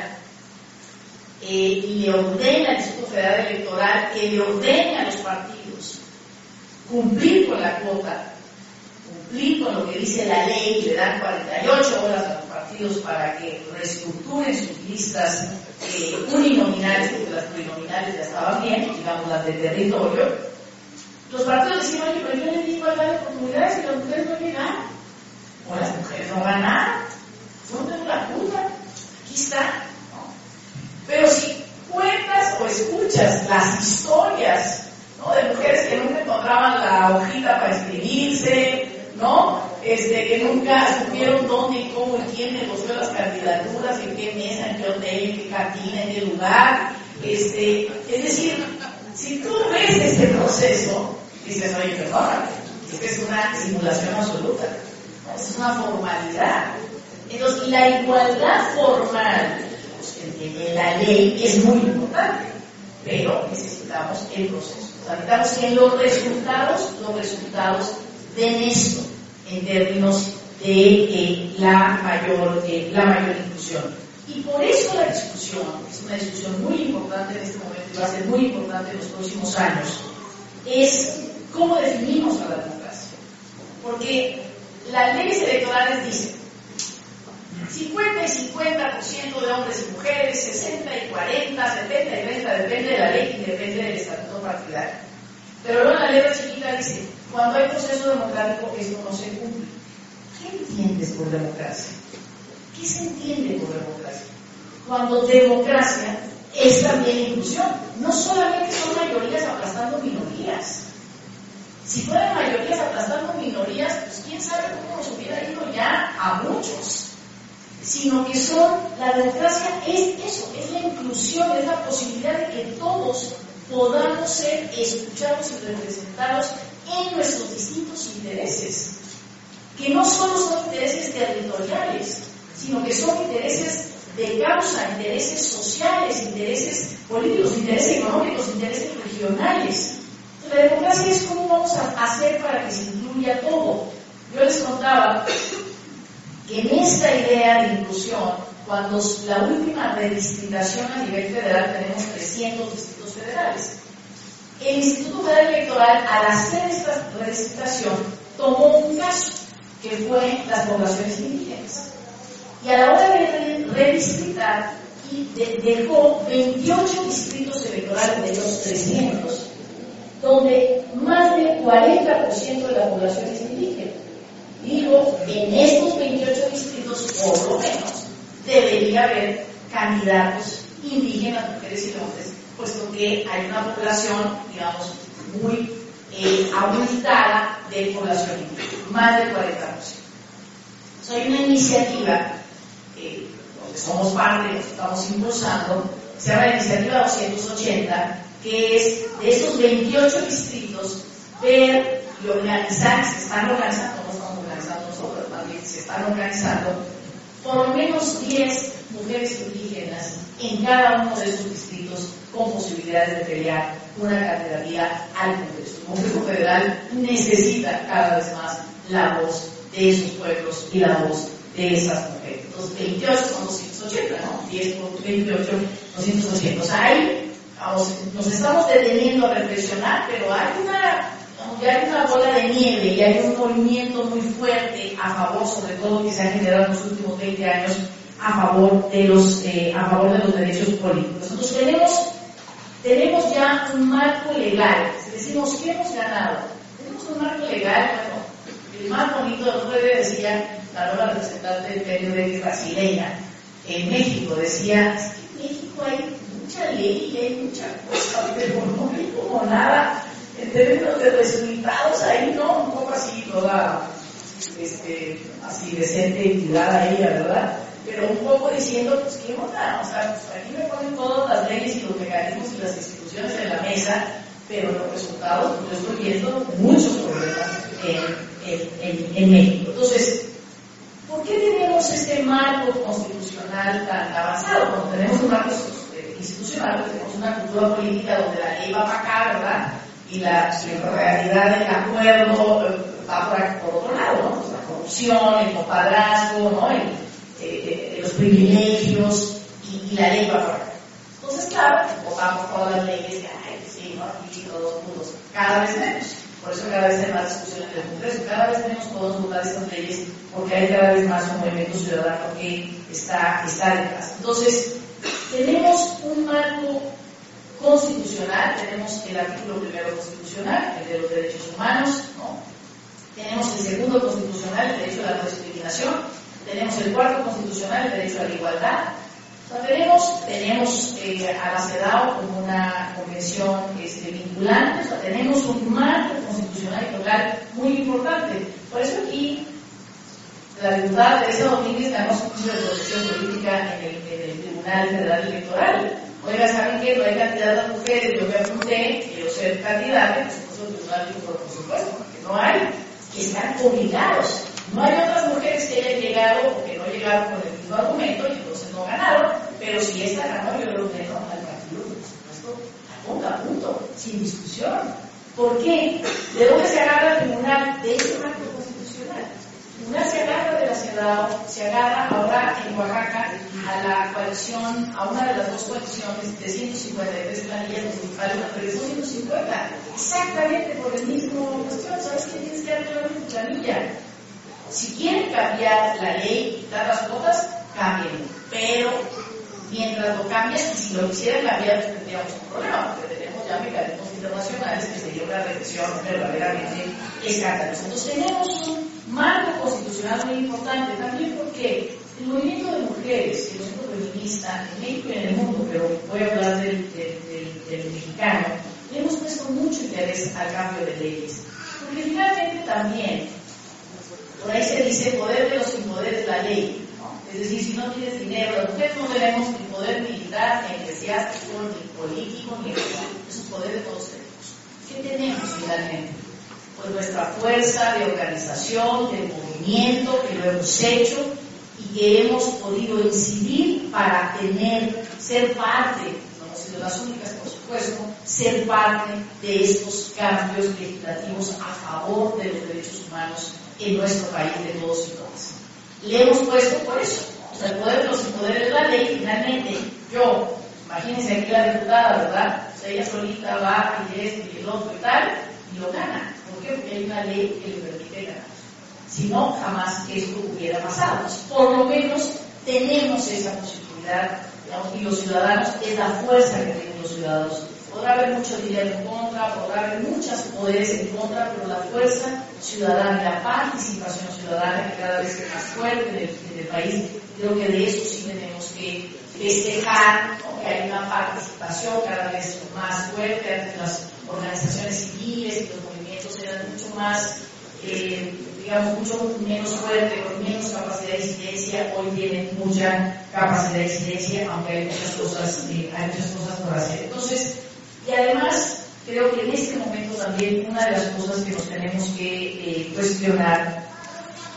eh, le ordena al Instituto Federal Electoral que le ordene a los partidos cumplir con la cuota, cumplir con lo que dice la ley, y le dan cuarenta y ocho horas a los partidos para que reestructuren sus listas eh, uninominales, porque las plurinominales ya estaban bien, digamos las de territorio. Los partidos decían, oye, pero yo les di igualdad de oportunidades y las mujeres no llegan, o las mujeres no ganan, yo no tengo la culpa, aquí está, ¿no? Pero si cuentas o escuchas las historias, ¿no?, de mujeres que nunca encontraban la hojita para escribirse, ¿no?, este, que nunca supieron dónde y cómo y quién negoció las candidaturas, en qué mesa, en qué hotel, en qué cantina, en qué lugar, este, es decir, si tú ves este proceso, dices, oye, perdóname, es que es una simulación absoluta, ¿no?, es una formalidad. Entonces, la igualdad formal, pues, en, en la ley es muy importante, pero necesitamos el proceso. Necesitamos que en los resultados, los resultados den esto, en términos de eh, la, mayor, eh, la mayor inclusión. Y por eso la discusión, es una discusión muy importante en este momento y va a ser muy importante en los próximos años, es cómo definimos a la democracia. Porque las leyes electorales dicen cincuenta y cincuenta por ciento de hombres y mujeres, sesenta y cuarenta, setenta y treinta, depende de la ley y depende del estatuto partidario. Pero luego la letra chiquita dice, cuando hay proceso democrático, esto no se cumple. ¿Qué entiendes por democracia? ¿Qué se entiende por democracia? Cuando democracia es también inclusión. No solamente son mayorías aplastando minorías. Si fueran mayorías aplastando minorías, pues quién sabe cómo nos hubiera ido ya a muchos. Sino que son, la democracia es eso, es la inclusión, es la posibilidad de que todos podamos ser escuchados y representados en nuestros distintos intereses, que no solo son intereses territoriales, sino que son intereses de causa, intereses sociales, intereses políticos, intereses económicos, intereses regionales. La democracia es cómo vamos a hacer para que se incluya todo. Yo les contaba que en esta idea de inclusión, cuando la última redistribución a nivel federal, tenemos trescientos distritos federales. El Instituto Federal Electoral, al hacer esta redistribución, tomó un caso, que fue las poblaciones indígenas. Y a la hora de redistribuir, dejó veintiocho distritos electorales de los trescientos, donde más del cuarenta por ciento de la población es indígena. Digo, en estos veintiocho distritos, por lo menos, debería haber candidatos indígenas, mujeres y hombres, puesto que hay una población, digamos, muy eh, abultada de población indígena, más del cuarenta por ciento. Entonces, hay una iniciativa, eh, donde somos parte, nos estamos impulsando, se llama la Iniciativa doscientos ochenta, que es de esos veintiocho distritos, ver y organizar, se están organizando, no estamos organizando nosotros, más bien se están organizando, por lo menos diez mujeres indígenas en cada uno de esos distritos con posibilidades de pelear una candidatura al Congreso. El Congreso Federal necesita cada vez más la voz de esos pueblos y la voz de esas mujeres. Los veintiocho son doscientos ochenta, ¿no? diez por veintiocho, doscientos ochenta. O sea, hay, vamos, nos estamos deteniendo a reflexionar, pero hay una, ya hay una bola de nieve y hay un movimiento muy fuerte a favor, sobre todo, que se ha generado en los últimos veinte años, a favor de los, eh, a favor de los derechos políticos. Entonces tenemos, tenemos ya un marco legal. Si decimos que hemos ganado, tenemos un marco legal, bueno, el más bonito, el otro día decía la nueva representante del P N D brasileña en México, decía, es que en México hay mucha ley y hay mucha cosa, pero no hay como nada en términos de resultados ahí, ¿no? Un poco así, toda, este, así decente y tirada ella, ¿verdad? Pero un poco diciendo, pues, ¿qué onda? O sea, pues, aquí me ponen todas las leyes y los mecanismos y las instituciones en la mesa, pero los resultados, pues, yo estoy viendo muchos problemas en, en, en, en México. Entonces, ¿por qué tenemos este marco constitucional tan avanzado? Cuando tenemos un marco institucional, tenemos una cultura política donde la ley va para acá, ¿verdad? Y la, la realidad del acuerdo va por, por otro lado, ¿no? Pues la corrupción, el compadrazgo, ¿no? El, eh, los privilegios y, y la ley va por acá. Entonces, claro, votamos todas las leyes que hay, sí, ¿no? Aquí todos juntos, cada vez menos. Por eso cada vez hay más discusiones en el Congreso, cada vez menos podemos votar estas leyes, porque hay cada vez más un movimiento ciudadano que está, está detrás. Entonces, tenemos un marco constitucional, tenemos el artículo primero constitucional, el de los derechos humanos, ¿no? Tenemos el segundo constitucional, el derecho a la no discriminación, tenemos el cuarto constitucional, el derecho a la igualdad. O sea, tenemos, tenemos eh, a la CEDAW como una convención este, vinculante, o sea, tenemos un marco constitucional y local muy importante. Por eso aquí la diputada Teresa Domínguez ganó su juicio de protección política en el, en el Tribunal Federal Electoral. Oiga, ¿saben qué? No hay candidatas mujeres, yo me apunté, quiero ser candidata, y por supuesto el tribunal dijo, por supuesto, porque no hay, que están obligados. No hay otras mujeres que hayan llegado o que no llegaron con el mismo argumento y entonces no ganaron, pero si esta ganó, yo lo ordeno al partido, por supuesto, a punto, a punto, sin discusión. ¿Por qué? ¿De dónde se agarra el tribunal? De ese marco constitucional. El tribunal se agarra de la CEDAW, se agarra ahora en Oaxaca a la coalición, a una de las dos coaliciones de ciento cincuenta y tres planillas municipales, pero son ciento cincuenta, exactamente por el mismo cuestión. ¿Sabes qué tienes que arreglar en tu planilla? Si quieren cambiar la ley y quitar las cuotas, cámbienlo. Pero mientras lo cambian, y si lo quisieran cambiar, pues tendríamos un problema, porque tenemos ya mecanismos internacionales que sería una regresión verdaderamente escandalosa. Entonces tenemos un marco constitucional muy importante también porque el movimiento de mujeres, el movimiento feminista en México y en el mundo, pero voy a hablar del, del, del, del mexicano, le hemos puesto mucho interés al cambio de leyes. Porque finalmente también, por ahí se dice poder de los sin poder es la ley, ¿no? Es decir, si no tienes dinero, las mujeres no tenemos ni poder militar, ni eclesiástico, ni político, ni económico. Es un poder de todos tenemos. ¿Qué tenemos finalmente? Pues nuestra fuerza de organización, de movimiento, que lo hemos hecho y que hemos podido incidir para tener, ser parte, no hemos sido las únicas por supuesto, ser parte de estos cambios legislativos a favor de los derechos humanos en nuestro país de todos y todas. Le hemos puesto por eso, o sea, el poder de los sin poder es la ley, finalmente, yo, imagínense aquí la diputada, ¿verdad? O sea, ella solita va y esto y el otro y tal, y lo gana. ¿Por qué? Porque hay una ley que le permite ganar. Si no, jamás esto hubiera pasado. Entonces, por lo menos tenemos esa posibilidad, digamos, y los ciudadanos, es la fuerza que tienen los ciudadanos. Podrá haber mucho dinero en contra, podrá haber muchos poderes en contra, pero la fuerza ciudadana, la participación ciudadana, que cada vez es más fuerte en el, en el país, creo que de eso sí tenemos que festejar, ¿no? Que hay una participación cada vez más fuerte. Antes las organizaciones civiles y los movimientos eran mucho más, eh, digamos, mucho menos fuertes, con menos capacidad de incidencia. Hoy tienen mucha capacidad de incidencia, aunque hay muchas cosas, eh, hay muchas cosas por hacer. Entonces, y además, creo que en este momento también una de las cosas que nos tenemos que eh, cuestionar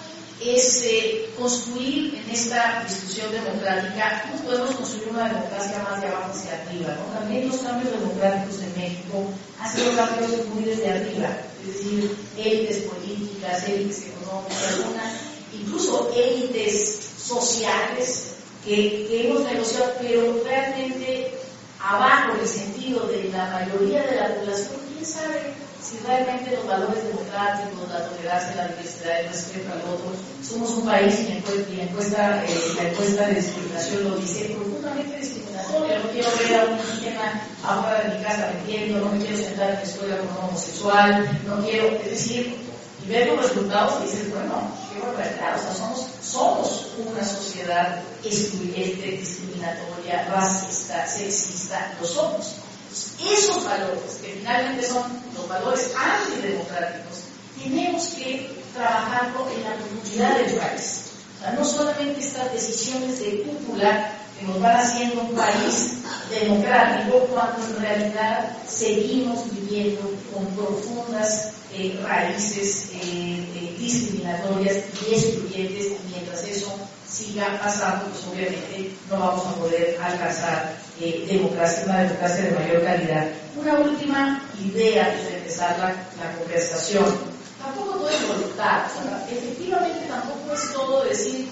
es eh, construir en esta discusión democrática. No podemos construir una democracia más de abajo hacia arriba, ¿no? También los cambios democráticos en México han sido cambios muy desde arriba, es decir, élites políticas, élites económicas, una, incluso élites sociales que, que hemos negociado, pero realmente abajo, en el sentido de la mayoría de la población, quién sabe si realmente los valores democráticos, la tolerancia, la diversidad, el respeto al otro. Somos un país, y la encuesta, eh, la encuesta de discriminación lo dice, profundamente discriminatoria. No quiero ver a un indígena afuera de mi casa metiendo, no me quiero sentar en la escuela con un homosexual, no quiero, es decir, y ver los resultados y dices, bueno, qué barbaridad, o sea, somos, somos una sociedad excluyente, discriminatoria, racista, sexista, lo somos. Esos valores, que finalmente son los valores antidemocráticos, tenemos que trabajarlo en la profundidad del país. O sea, no solamente estas decisiones de cúpula que nos van haciendo un país democrático, cuando en realidad seguimos viviendo con profundas eh, raíces eh, eh, discriminatorias y excluyentes, y mientras eso siga pasando, pues obviamente no vamos a poder alcanzar eh, democracia, una democracia de mayor calidad. Una última idea antes de empezar la, la conversación. Tampoco todo es voluntad, o sea, efectivamente tampoco es todo decir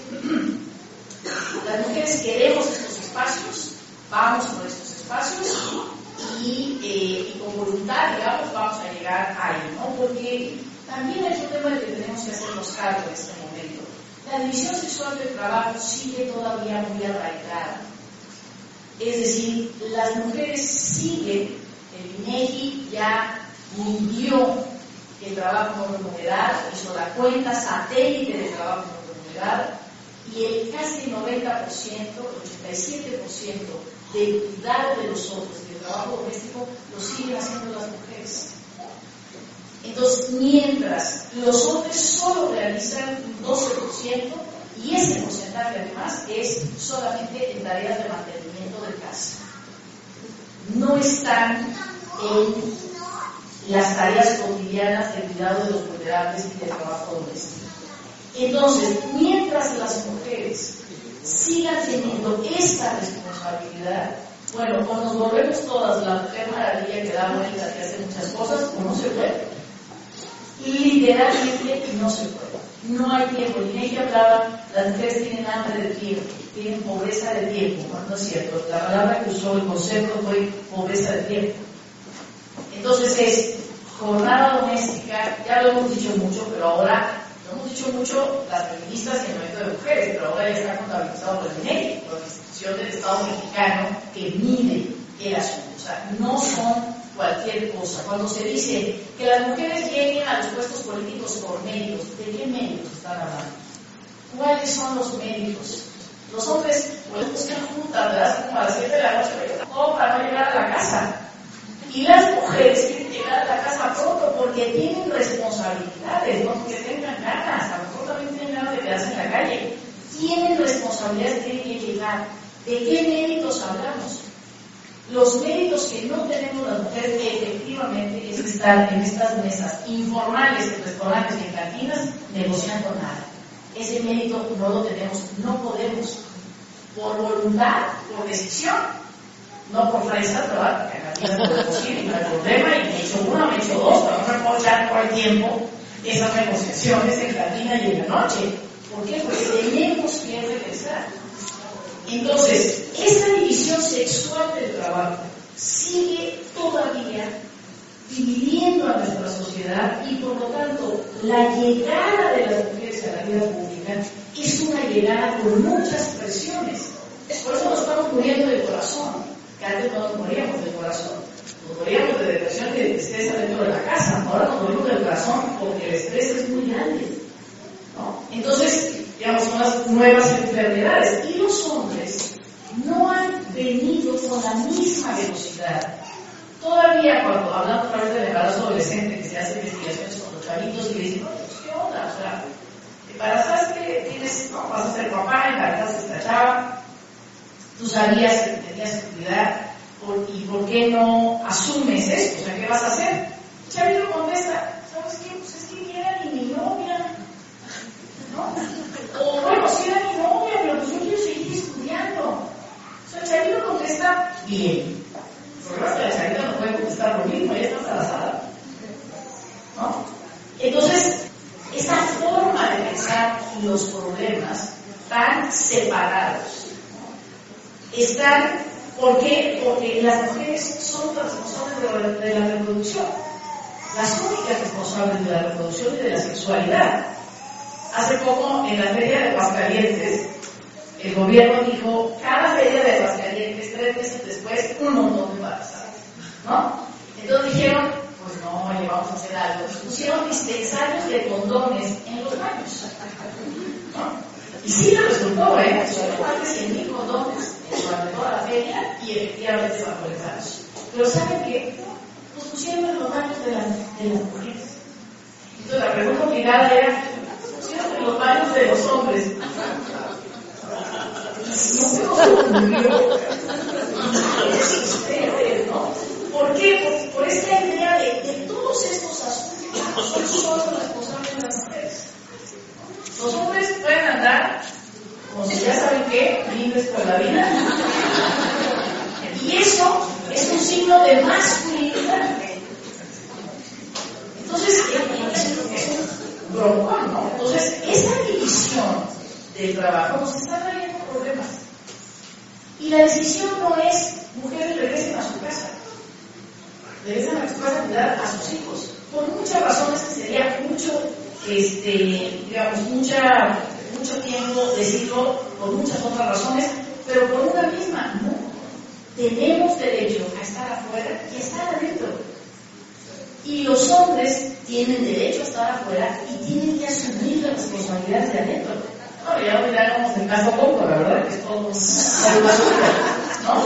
las mujeres queremos estos espacios, vamos por estos espacios y, eh, y con voluntad, digamos, vamos a llegar ahí, ¿no? Porque también hay un tema del que tenemos que hacernos cargo en este momento. La división sexual del trabajo sigue todavía muy arraigada. Es decir, las mujeres siguen, el INEGI ya midió el trabajo no remunerado, hizo la cuenta satélite de trabajo no remunerado, y el casi noventa por ciento, el ochenta y siete por ciento del cuidado de los hombres, del trabajo doméstico, lo siguen haciendo las mujeres. Entonces, mientras los hombres solo realizan un doce por ciento, y ese porcentaje además es solamente en tareas de mantenimiento de casa. No están en las tareas cotidianas de cuidado de los vulnerables y de trabajo doméstico. Entonces, mientras las mujeres sigan teniendo esta responsabilidad, bueno, o nos volvemos todas la mujer maravilla que da vueltas, que hace muchas cosas, o no se puede. Literalmente no se puede. No hay tiempo. Y ella hablaba, las mujeres tienen hambre de tiempo, tienen pobreza de tiempo. Bueno, no es cierto. La palabra que usó el concepto fue pobreza de tiempo. Entonces es jornada doméstica, ya lo hemos dicho mucho, pero ahora lo hemos dicho mucho las feministas y el movimiento de mujeres, pero ahora ya está contabilizado por el INEGI, por la institución del Estado mexicano que mide el asunto. O sea, no son cualquier cosa. Cuando se dice que las mujeres lleguen a los puestos políticos por méritos, ¿de qué méritos están hablando? ¿Cuáles son los méritos? Los hombres pues, buscan juntas, ¿verdad? Como a las siete de la noche, todo para no llegar a la casa. Y las mujeres quieren llegar a la casa pronto porque tienen responsabilidades, no porque tengan ganas, a lo mejor también tienen ganas de quedarse en la calle. Tienen responsabilidades, tienen que llegar. ¿De qué méritos hablamos? Los méritos que no tenemos las mujeres efectivamente es estar en estas mesas informales, en restaurantes y en cantinas, negociando nada. Ese mérito no lo tenemos, no podemos, por voluntad, por decisión, no por fresas, ¿verdad? Porque en cantinas no es posible, no hay problema, y me he hecho uno, me he hecho dos, pero no me puedo echar todo el tiempo esas negociaciones en cantina y en la noche. ¿Por qué? Porque tenemos que regresar. Entonces, esta división sexual del trabajo sigue todavía dividiendo a nuestra sociedad y por lo tanto la llegada de las mujeres a la vida pública es una llegada con muchas presiones. Por eso nos estamos muriendo de corazón, que antes no nos moríamos del corazón, nos moríamos de depresión y de tristeza dentro de la casa, ahora nos morimos del corazón porque el estrés es muy grande, ¿no? Entonces, digamos, son las nuevas enfermedades. Y los hombres no han venido con la misma velocidad. Todavía cuando hablamos a través del embarazo adolescente, que se hace investigaciones con los chavitos y le dicen, pues, ¿qué onda? O sea, embarazaste, tienes, no, vas a ser papá, embarazaste esta chava, tú sabías que tenías que cuidar, por, ¿y por qué no asumes esto? O sea, ¿qué vas a hacer? El chavito contesta, ¿sabes qué? Pues es que ni era ni mi novia, ¿no? los problemas tan separados. Están, ¿por qué? Porque las mujeres son las responsables de la, de la reproducción, las únicas responsables de la reproducción y de la sexualidad. Hace poco, en la feria de Aguascalientes, el gobierno dijo, cada feria de Aguascalientes, tres meses después, un montón de embarazadas, ¿no? Entonces dijeron, pues no, oye, vamos a hacer algo. Pusieron dispensarios de condones en los baños, ¿no? Y sí le resultó, ¿eh? Son más de cien mil condones durante toda la feria y efectivamente van colectados. Pero ¿saben qué? Los pusieron en los baños de, la, de las mujeres. Entonces la pregunta obligada era, pusieron en los baños de los hombres. No se nos ocurrió. Ustedes, ¿no? ¿Por qué? Por, por esta idea de, de todos estos asuntos son solo responsables de las mujeres. Los hombres pueden andar, como si ya saben qué, libres por la vida. Y eso es un signo de masculinidad. Entonces, es un broncón, ¿no? Entonces, esa división del trabajo nos está trayendo problemas. Y la decisión no es, mujeres regresen a su casa. Regresen a su casa a cuidar a sus hijos. Por muchas razones que sería mucho, este, digamos, mucha, mucho tiempo decirlo, por muchas otras razones, pero por una misma, no. Tenemos derecho a estar afuera y a estar adentro. Y los hombres tienen derecho a estar afuera y tienen que asumir las responsabilidades de adentro. No, ya no miramos el caso poco, la verdad que es todo ¿no?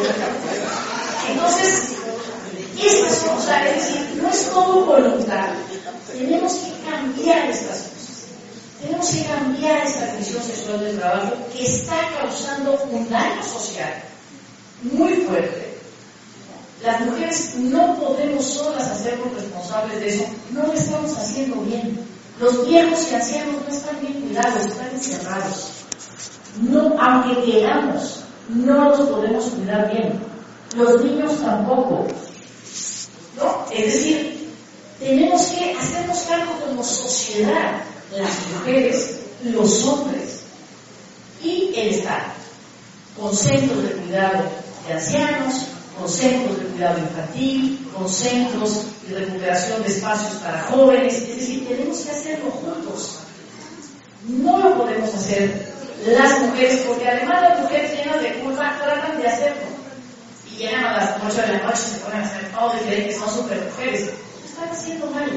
Entonces, estas cosas, es decir, no es todo voluntad. Tenemos que cambiar estas cosas. Tenemos que cambiar esta tensión sexual del trabajo que está causando un daño social muy fuerte. Las mujeres no podemos solas hacernos responsables de eso. No lo estamos haciendo bien. Los viejos y ancianos no están bien cuidados, están encerrados. No, aunque queramos, no los podemos cuidar bien. Los niños tampoco. ¿No? Es decir, tenemos que hacernos cargo como sociedad, las mujeres, los hombres y el Estado, con centros de cuidado de ancianos, con centros de cuidado infantil, con centros de recuperación de espacios para jóvenes. Es decir, tenemos que hacerlo juntos. No lo podemos hacer las mujeres, porque además las mujeres llenas de culpa tratan de hacerlo. Y llegan a las ocho de la noche y se ponen a hacer todo y creen que son super mujeres. Lo están haciendo mal,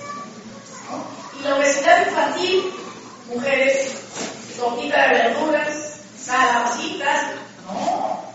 ¿no? Y la obesidad infantil, mujeres, sopita de verduras, calabacitas, no.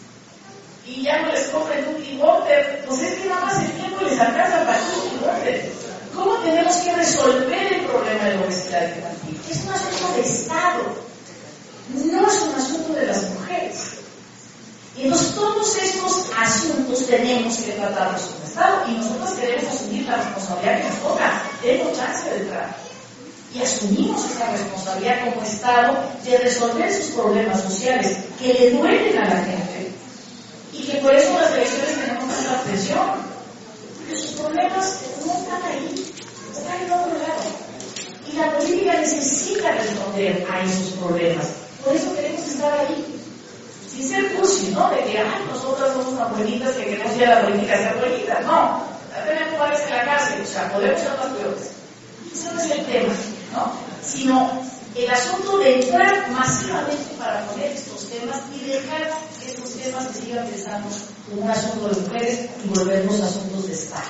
Y ya no les compren un T-Water, pues es que nada más el tiempo les alcanza para un T-Water. ¿Cómo tenemos que resolver el problema de la obesidad infantil? Es un asunto de Estado, no es un asunto de las mujeres. Y entonces todos estos asuntos tenemos que tratarlos como Estado y nosotros queremos asumir la responsabilidad que nos toca. Tenemos chance de entrar. Y asumimos esa responsabilidad como Estado de resolver esos problemas sociales que le duelen a la gente. Y que por eso las elecciones tenemos tanta atención. Porque sus problemas no están ahí, están en otro lado. Y la política necesita responder a esos problemas. Por eso queremos estar ahí. Sin ser cursi, ¿no? De que, ay, nosotras somos abuelitas que queremos ir a la política a ser abuelitas. No, ya tenemos varias en la cárcel, o sea, podemos ser más peores. Ese no es el tema, ¿no? Sino el asunto de entrar masivamente para poner estos temas y dejar que estos temas se sigan pensando como un asunto de mujeres y volvernos asuntos de Estado.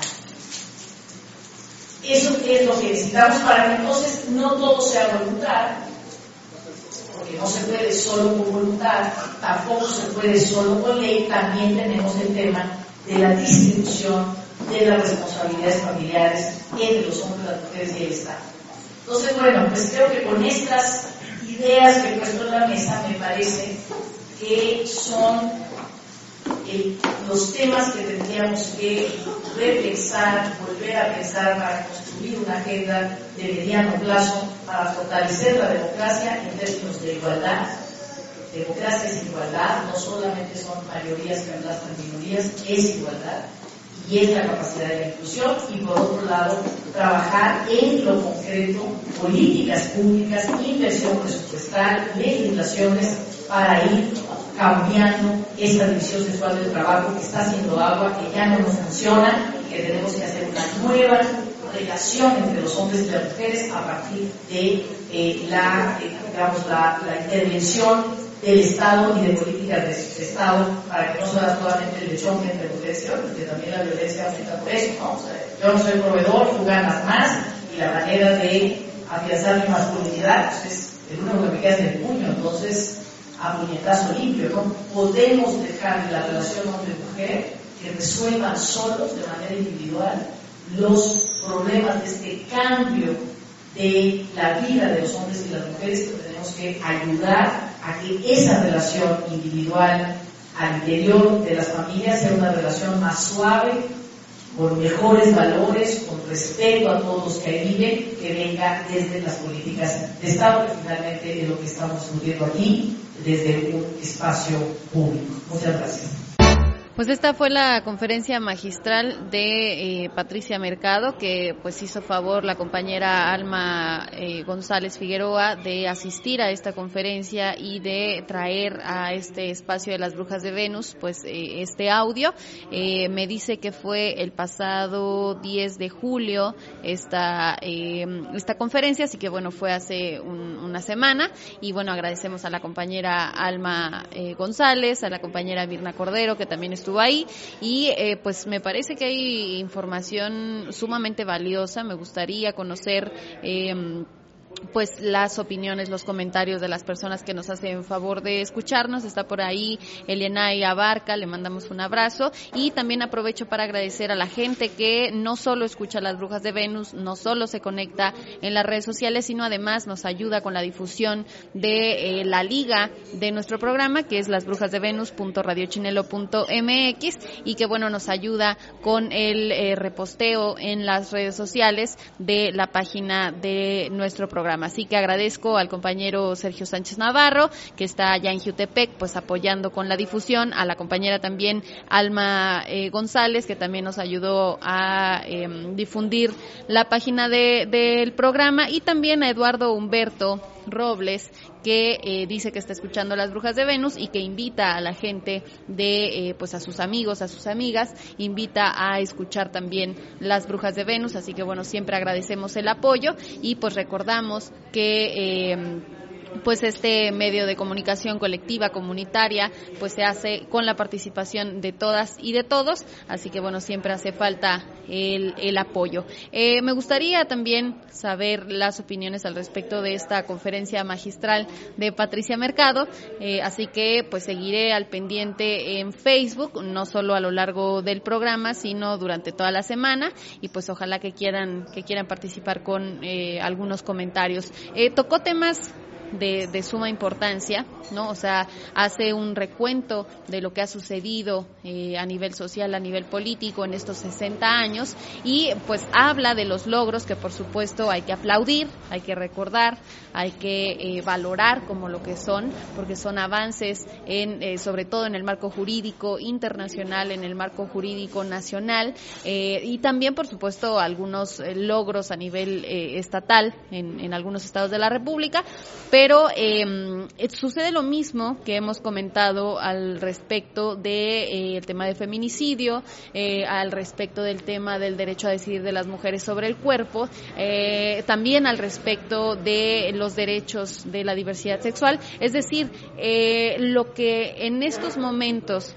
Eso es lo que necesitamos para que entonces no todo sea voluntad, porque no se puede solo con voluntad, tampoco se puede solo con ley. También tenemos el tema de la distribución de las responsabilidades familiares entre los hombres, las mujeres y el Estado. Entonces, bueno, pues creo que con estas ideas que he puesto en la mesa me parece que son el, los temas que tendríamos que repensar, volver a pensar para construir una agenda de mediano plazo para fortalecer la democracia en términos de igualdad. Democracia es igualdad, no solamente son mayorías que aplastan minorías, es igualdad. Y y es la capacidad de la inclusión, y por otro lado, trabajar en lo concreto, políticas públicas, inversión presupuestal, legislaciones para ir cambiando esta división sexual del trabajo que está haciendo agua, que ya no nos funciona y que tenemos que hacer una nueva relación entre los hombres y las mujeres a partir de eh, la, eh, digamos, la, la intervención del Estado y de políticas de, de Estado para que no sea solamente el lechón entre mujeres y hombres, que también la violencia aumenta por eso, ¿no? O sea, yo no soy proveedor, tú ganas más, y la manera de afianzar mi masculinidad pues es el único que me queda es el puño, entonces a puñetazo limpio, ¿no? Podemos dejar la relación hombre-mujer que resuelvan solos de manera individual los problemas de este cambio de la vida de los hombres y las mujeres, que tenemos que ayudar a que esa relación individual al interior de las familias sea una relación más suave, con mejores valores, con respeto a todos los que ahí viven, que venga desde las políticas de Estado, que finalmente es lo que estamos discutiendo aquí, desde un espacio público. Muchas gracias. Pues esta fue la conferencia magistral de eh, Patricia Mercado, que pues hizo favor la compañera Alma eh, González Figueroa de asistir a esta conferencia y de traer a este espacio de las Brujas de Venus pues eh, este audio. Eh, me dice que fue el pasado diez de julio esta eh, esta conferencia, así que bueno, fue hace un, una semana, y bueno, agradecemos a la compañera Alma eh, González, a la compañera Mirna Cordero, que también estuvo ahí, y eh, pues me parece que hay información sumamente valiosa. Me gustaría conocer eh, pues las opiniones, los comentarios de las personas que nos hacen favor de escucharnos. Está por ahí Elienay Abarca, le mandamos un abrazo, y también aprovecho para agradecer a la gente que no solo escucha Las Brujas de Venus, no solo se conecta en las redes sociales, sino además nos ayuda con la difusión de eh, la liga de nuestro programa, que es lasbrujasdevenus punto radiochinelo punto m x, y que bueno, nos ayuda con el eh, reposteo en las redes sociales de la página de nuestro programa. Así que agradezco al compañero Sergio Sánchez Navarro, que está allá en Jutepec, pues apoyando con la difusión, a la compañera también Alma eh, González, que también nos ayudó a eh, difundir la página de, del programa, y también a Eduardo Humberto Robles, que eh, dice que está escuchando Las Brujas de Venus y que invita a la gente de, eh, pues a sus amigos, a sus amigas, invita a escuchar también Las Brujas de Venus. Así que bueno, siempre agradecemos el apoyo, y pues recordamos que eh, pues este medio de comunicación colectiva, comunitaria, pues se hace con la participación de todas y de todos, así que bueno, siempre hace falta el, el apoyo. Eh, me gustaría también saber las opiniones al respecto de esta conferencia magistral de Patricia Mercado, eh, así que pues seguiré al pendiente en Facebook, no solo a lo largo del programa, sino durante toda la semana, y pues ojalá que quieran, que quieran participar con eh, algunos comentarios. Eh, tocó temas De, de suma importancia, ¿no? O sea, hace un recuento de lo que ha sucedido eh, a nivel social, a nivel político en estos sesenta años, y pues habla de los logros que por supuesto hay que aplaudir, hay que recordar, hay que eh, valorar como lo que son, porque son avances en, eh, sobre todo en el marco jurídico internacional, en el marco jurídico nacional, eh, y también por supuesto algunos eh, logros a nivel eh, estatal en, en algunos estados de la República. Pero Pero eh, sucede lo mismo que hemos comentado al respecto de eh, el tema de feminicidio, eh, al respecto del tema del derecho a decidir de las mujeres sobre el cuerpo, eh, también al respecto de los derechos de la diversidad sexual. Es decir, eh, lo que en estos momentos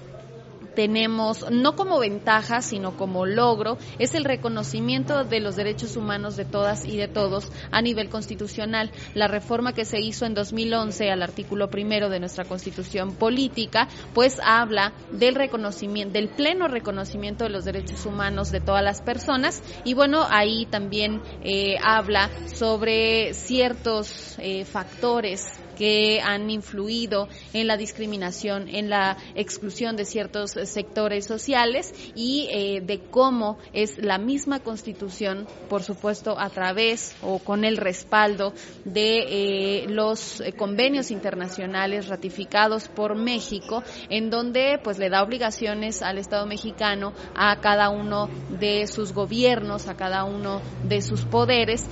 tenemos, no como ventaja, sino como logro, es el reconocimiento de los derechos humanos de todas y de todos a nivel constitucional. La reforma que se hizo en dos mil once al artículo primero de nuestra Constitución Política, pues habla del reconocimiento, del pleno reconocimiento de los derechos humanos de todas las personas, y bueno, ahí también eh, habla sobre ciertos eh, factores que han influido en la discriminación, en la exclusión de ciertos sectores sociales y eh, de cómo es la misma Constitución, por supuesto, a través o con el respaldo de eh, los eh, convenios internacionales ratificados por México, en donde pues le da obligaciones al Estado mexicano, a cada uno de sus gobiernos, a cada uno de sus poderes,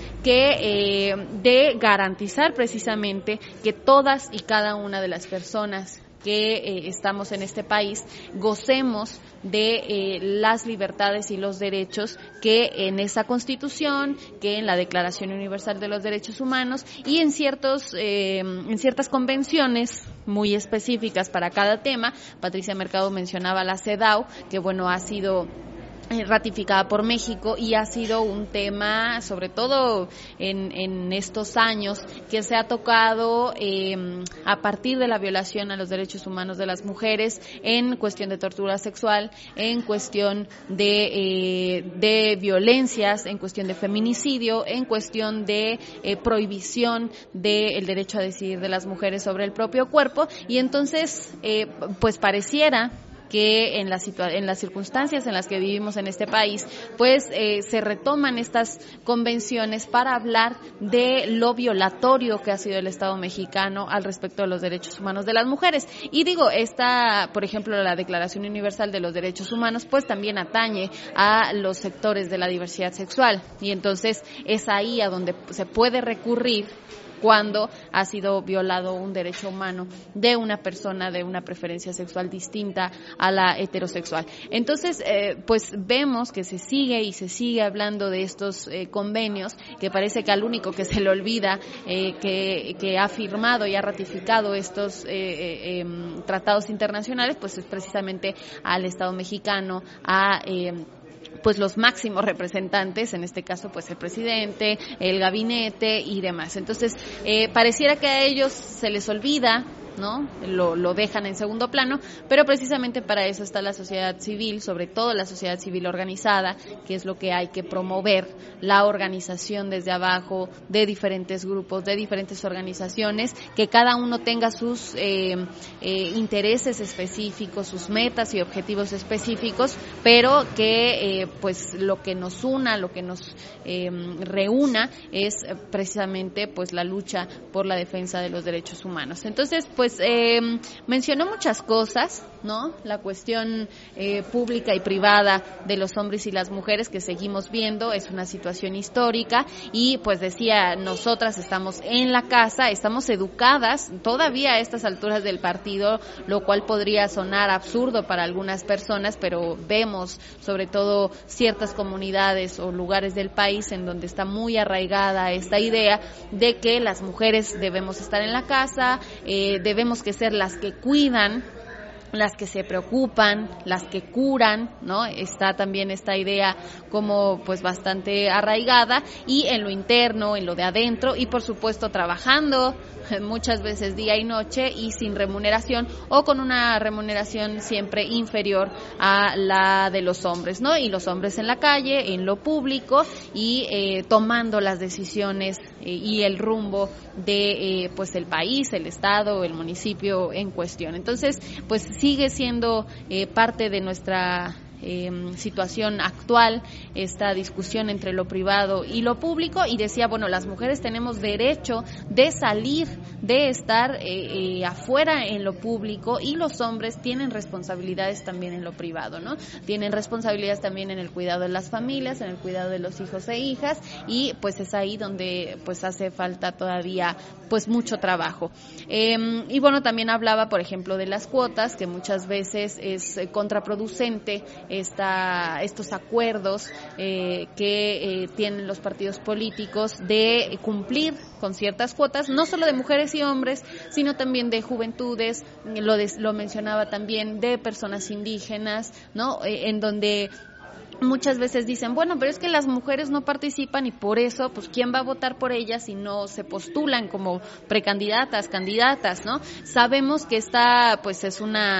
que eh, de garantizar precisamente que todas y cada una de las personas que eh, estamos en este país gocemos de eh, las libertades y los derechos que en esa Constitución, que en la Declaración Universal de los Derechos Humanos y en ciertos eh, en ciertas convenciones muy específicas para cada tema. Patricia Mercado mencionaba la CEDAW, que bueno, ha sido ratificada por México y ha sido un tema, sobre todo en, en estos años, que se ha tocado eh, a partir de la violación a los derechos humanos de las mujeres, en cuestión de tortura sexual, en cuestión de, eh, de violencias, en cuestión de feminicidio, en cuestión de eh, prohibición del derecho a decidir de las mujeres sobre el propio cuerpo, y entonces eh, pues pareciera que en las situa- en las circunstancias en las que vivimos en este país, pues eh, se retoman estas convenciones para hablar de lo violatorio que ha sido el Estado mexicano al respecto de los derechos humanos de las mujeres. Y digo, esta, por ejemplo, la Declaración Universal de los Derechos Humanos, pues también atañe a los sectores de la diversidad sexual, y entonces es ahí a donde se puede recurrir cuando ha sido violado un derecho humano de una persona de una preferencia sexual distinta a la heterosexual. Entonces, eh, pues vemos que se sigue y se sigue hablando de estos eh, convenios, que parece que al único que se le olvida eh, que, que ha firmado y ha ratificado estos eh, eh, eh, tratados internacionales, pues es precisamente al Estado mexicano, a eh, pues los máximos representantes, en este caso pues el presidente, el gabinete y demás. Entonces, eh, pareciera que a ellos se les olvida, ¿no? Lo, lo dejan en segundo plano, pero precisamente para eso está la sociedad civil, sobre todo la sociedad civil organizada, que es lo que hay que promover, la organización desde abajo de diferentes grupos, de diferentes organizaciones, que cada uno tenga sus eh, eh, intereses específicos, sus metas y objetivos específicos, pero que eh, pues lo que nos una, lo que nos eh, reúna es precisamente pues la lucha por la defensa de los derechos humanos. Entonces, pues Pues eh, mencionó muchas cosas, ¿no? La cuestión eh, pública y privada de los hombres y las mujeres que seguimos viendo es una situación histórica, y pues decía, nosotras estamos en la casa, estamos educadas todavía a estas alturas del partido, lo cual podría sonar absurdo para algunas personas, pero vemos sobre todo ciertas comunidades o lugares del país en donde está muy arraigada esta idea de que las mujeres debemos estar en la casa, eh, debemos que ser las que cuidan, las que se preocupan, las que curan, ¿no? Está también esta idea como pues bastante arraigada, y en lo interno, en lo de adentro, y por supuesto trabajando muchas veces día y noche y sin remuneración, o con una remuneración siempre inferior a la de los hombres, ¿no? Y los hombres en la calle, en lo público, y eh, tomando las decisiones eh, y el rumbo de eh, pues el país, el estado, el municipio en cuestión. Entonces, pues sigue siendo eh, parte de nuestra Eh, situación actual, esta discusión entre lo privado y lo público, y decía, bueno, las mujeres tenemos derecho de salir, de estar eh, eh, afuera en lo público, y los hombres tienen responsabilidades también en lo privado, ¿no? Tienen responsabilidades también en el cuidado de las familias, en el cuidado de los hijos e hijas, y pues es ahí donde pues hace falta todavía pues mucho trabajo. Eh, y bueno, también hablaba, por ejemplo, de las cuotas, que muchas veces es eh, contraproducente Esta, estos acuerdos eh, que eh, tienen los partidos políticos de cumplir con ciertas cuotas, no solo de mujeres y hombres, sino también de juventudes, lo, de, lo mencionaba también, de personas indígenas, ¿no? Eh, en donde muchas veces dicen, bueno, pero es que las mujeres no participan y por eso, pues, ¿quién va a votar por ellas si no se postulan como precandidatas, candidatas, ¿no? Sabemos que esta, pues, es una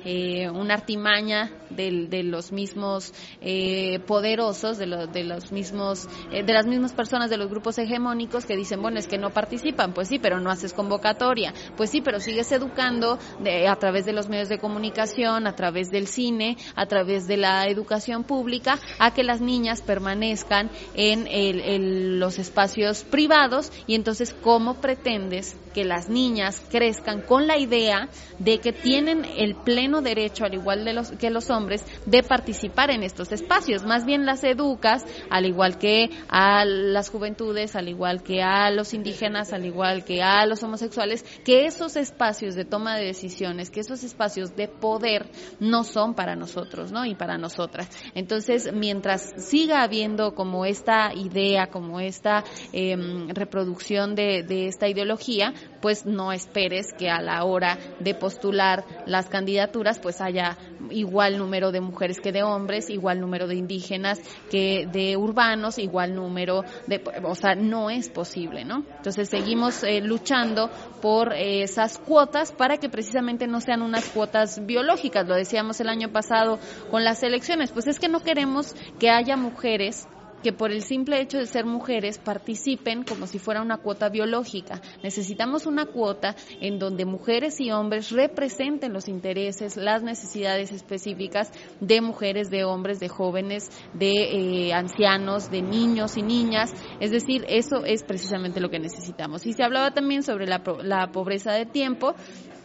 eh, una artimaña de, de los mismos eh, poderosos, de, lo, de los mismos, eh, de las mismas personas de los grupos hegemónicos que dicen, bueno, es que no participan, pues sí, pero no haces convocatoria, pues sí, pero sigues educando de, a través de los medios de comunicación, a través del cine, a través de la educación pública, a que las niñas permanezcan en el, el, los espacios privados, y entonces, ¿cómo pretendes que las niñas crezcan con la idea de que tienen el pleno derecho, al igual de los, que los hombres, de participar en estos espacios? Más bien las educas, al igual que a las juventudes, al igual que a los indígenas, al igual que a los homosexuales, que esos espacios de toma de decisiones, que esos espacios de poder no son para nosotros, ¿no? Y para nosotras. Entonces, mientras siga habiendo como esta idea, como esta eh, reproducción de, de esta ideología, pues no esperes que a la hora de postular las candidaturas pues haya igual número de mujeres que de hombres, igual número de indígenas que de urbanos, igual número de, o sea, no es posible, ¿no? Entonces seguimos eh, luchando por eh, esas cuotas para que precisamente no sean unas cuotas biológicas. Lo decíamos el año pasado con las elecciones, pues es que no queremos que haya mujeres que por el simple hecho de ser mujeres participen como si fuera una cuota biológica. Necesitamos una cuota en donde mujeres y hombres representen los intereses, las necesidades específicas de mujeres, de hombres, de jóvenes, de eh, ancianos, de niños y niñas. Es decir, eso es precisamente lo que necesitamos. Y se hablaba también sobre la, la pobreza de tiempo,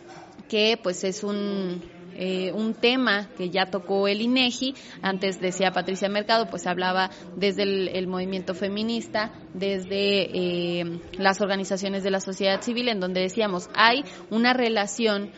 que pues es un... Eh, un tema que ya tocó el INEGI. Antes decía Patricia Mercado, pues hablaba desde el, el movimiento feminista, desde eh, las organizaciones de la sociedad civil, en donde decíamos, hay una relación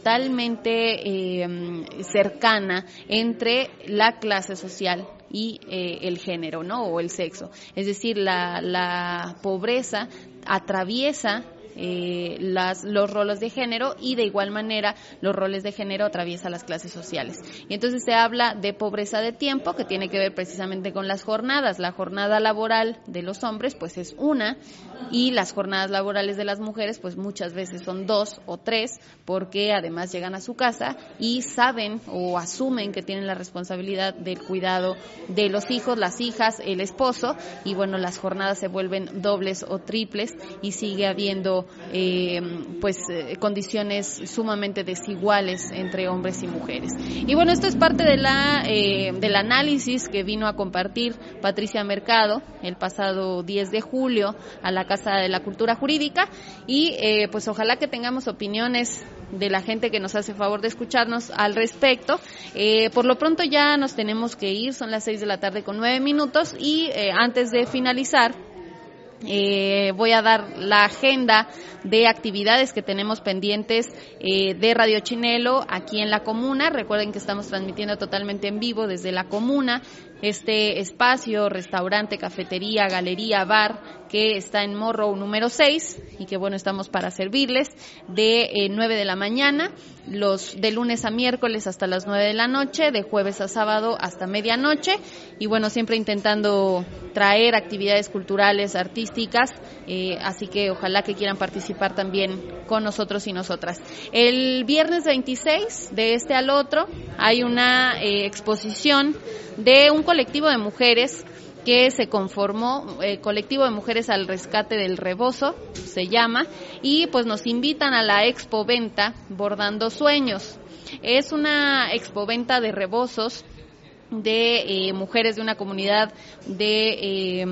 totalmente eh, cercana entre la clase social y eh, el género, ¿no? O el sexo. Es decir, la, la pobreza atraviesa Eh, las, los roles de género, y de igual manera los roles de género atraviesan las clases sociales. Y entonces se habla de pobreza de tiempo, que tiene que ver precisamente con las jornadas. La jornada laboral de los hombres pues es una, y las jornadas laborales de las mujeres pues muchas veces son dos o tres, porque además llegan a su casa y saben o asumen que tienen la responsabilidad del cuidado de los hijos, las hijas, el esposo, y bueno, las jornadas se vuelven dobles o triples, y sigue habiendo Eh, pues eh, condiciones sumamente desiguales entre hombres y mujeres. Y bueno, esto es parte de la eh, del análisis que vino a compartir Patricia Mercado el pasado diez de julio a la Casa de la Cultura Jurídica, y eh, pues ojalá que tengamos opiniones de la gente que nos hace favor de escucharnos al respecto. Eh, por lo pronto ya nos tenemos que ir, son las seis de la tarde con nueve minutos, y eh, antes de finalizar, Eh, voy a dar la agenda de actividades que tenemos pendientes eh, de Radio Chinelo aquí en la comuna. Recuerden que estamos transmitiendo totalmente en vivo desde la comuna, este espacio, restaurante, cafetería, galería, bar, que está en Morro número seis, y que bueno, estamos para servirles de eh, nueve de la mañana, los de lunes a miércoles hasta las nueve de la noche, de jueves a sábado hasta medianoche, y bueno, siempre intentando traer actividades culturales, artísticas, eh, así que ojalá que quieran participar también con nosotros y nosotras. El viernes veintiséis, de este al otro, hay una eh, exposición de un colectivo de mujeres que se conformó, eh, colectivo de mujeres al rescate del rebozo, se llama, y pues nos invitan a la expoventa Bordando Sueños. Es una expoventa de rebozos de eh, mujeres de una comunidad de eh,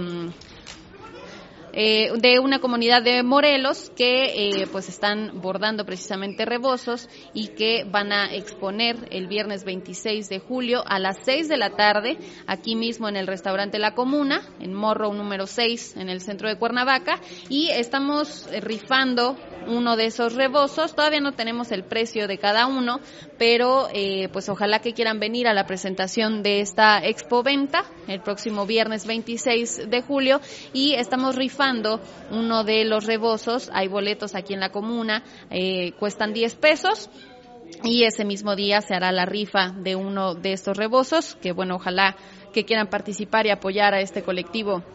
Eh, de una comunidad de Morelos que eh, pues están bordando precisamente rebozos, y que van a exponer el viernes veintiséis de julio a las seis de la tarde aquí mismo en el restaurante La Comuna, en Morro número seis, en el centro de Cuernavaca, y estamos rifando uno de esos rebozos. Todavía no tenemos el precio de cada uno, pero eh, pues ojalá que quieran venir a la presentación de esta expoventa el próximo viernes veintiséis de julio, y estamos rifando uno de los rebozos. Hay boletos aquí en la comuna, eh, cuestan diez pesos, y ese mismo día se hará la rifa de uno de estos rebozos, que bueno, ojalá que quieran participar y apoyar a este colectivo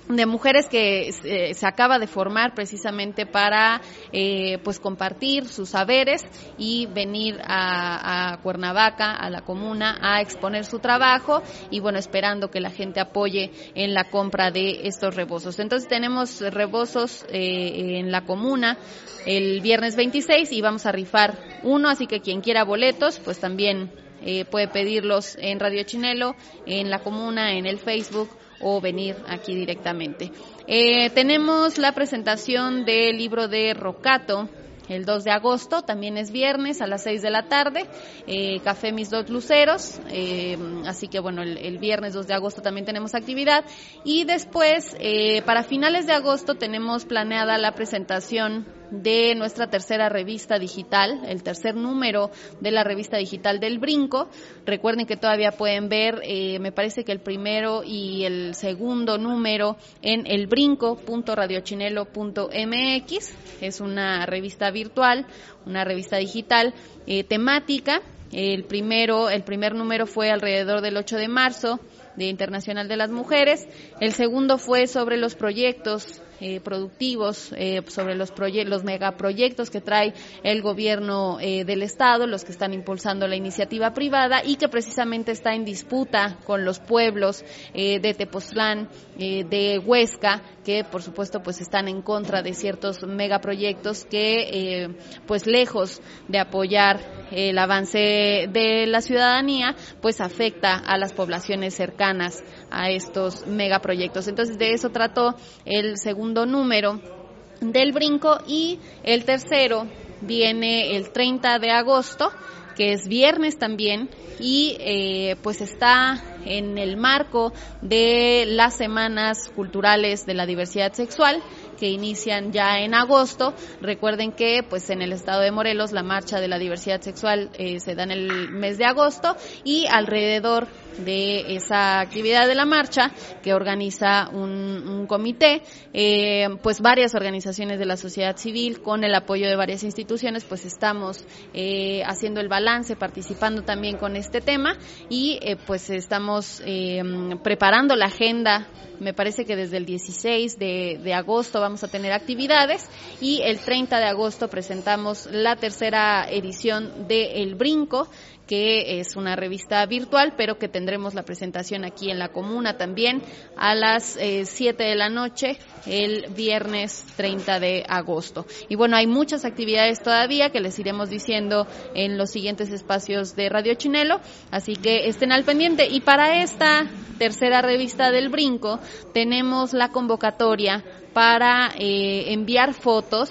de mujeres que eh, se acaba de formar precisamente para eh, pues compartir sus saberes y venir a, a Cuernavaca, a la comuna, a exponer su trabajo y bueno, esperando que la gente apoye en la compra de estos rebozos. Entonces tenemos rebozos eh, en la comuna el viernes veintiséis y vamos a rifar uno, así que quien quiera boletos pues también eh, puede pedirlos en Radio Chinelo, en la comuna, en el Facebook o venir aquí directamente. Eh, tenemos la presentación del libro de Rocato el dos de agosto, también es viernes a las seis de la tarde, eh, Café Mis Dos Luceros, eh, así que bueno, el, el viernes dos de agosto también tenemos actividad y después eh, para finales de agosto tenemos planeada la presentación de nuestra tercera revista digital, el tercer número de la revista digital del Brinco. Recuerden que todavía pueden ver, eh, me parece que el primero y el segundo número en elbrinco punto radiochinelo punto m x. Es una revista virtual, una revista digital eh, temática. El primero, el primer número fue alrededor del ocho de marzo, Día Internacional de las Mujeres. El segundo fue sobre los proyectos Eh, productivos, eh, sobre los proye- los megaproyectos que trae el gobierno eh, del estado, los que están impulsando la iniciativa privada y que precisamente está en disputa con los pueblos eh, de Tepoztlán, eh, de Huesca, que por supuesto pues están en contra de ciertos megaproyectos que eh, pues lejos de apoyar el avance de la ciudadanía, pues afecta a las poblaciones cercanas a estos megaproyectos. Entonces de eso trató el segundo número del Brinco y el tercero viene el treinta de agosto, que es viernes también y eh, pues está en el marco de las semanas culturales de la diversidad sexual que inician ya en agosto. Recuerden que pues en el estado de Morelos la marcha de la diversidad sexual eh, se da en el mes de agosto y alrededor de esa actividad de la marcha que organiza un, un comité, eh, pues varias organizaciones de la sociedad civil con el apoyo de varias instituciones, pues estamos eh, haciendo el balance, participando también con este tema y eh, pues estamos eh, preparando la agenda. Me parece que desde el dieciséis de, de agosto vamos a tener actividades y el treinta de agosto presentamos la tercera edición de El Brinco, que es una revista virtual, pero que tendremos la presentación aquí en la comuna también a las eh, siete de la noche el viernes treinta de agosto. Y bueno, hay muchas actividades todavía que les iremos diciendo en los siguientes espacios de Radio Chinelo, así que estén al pendiente. Y para esta tercera revista del Brinco tenemos la convocatoria para eh, enviar fotos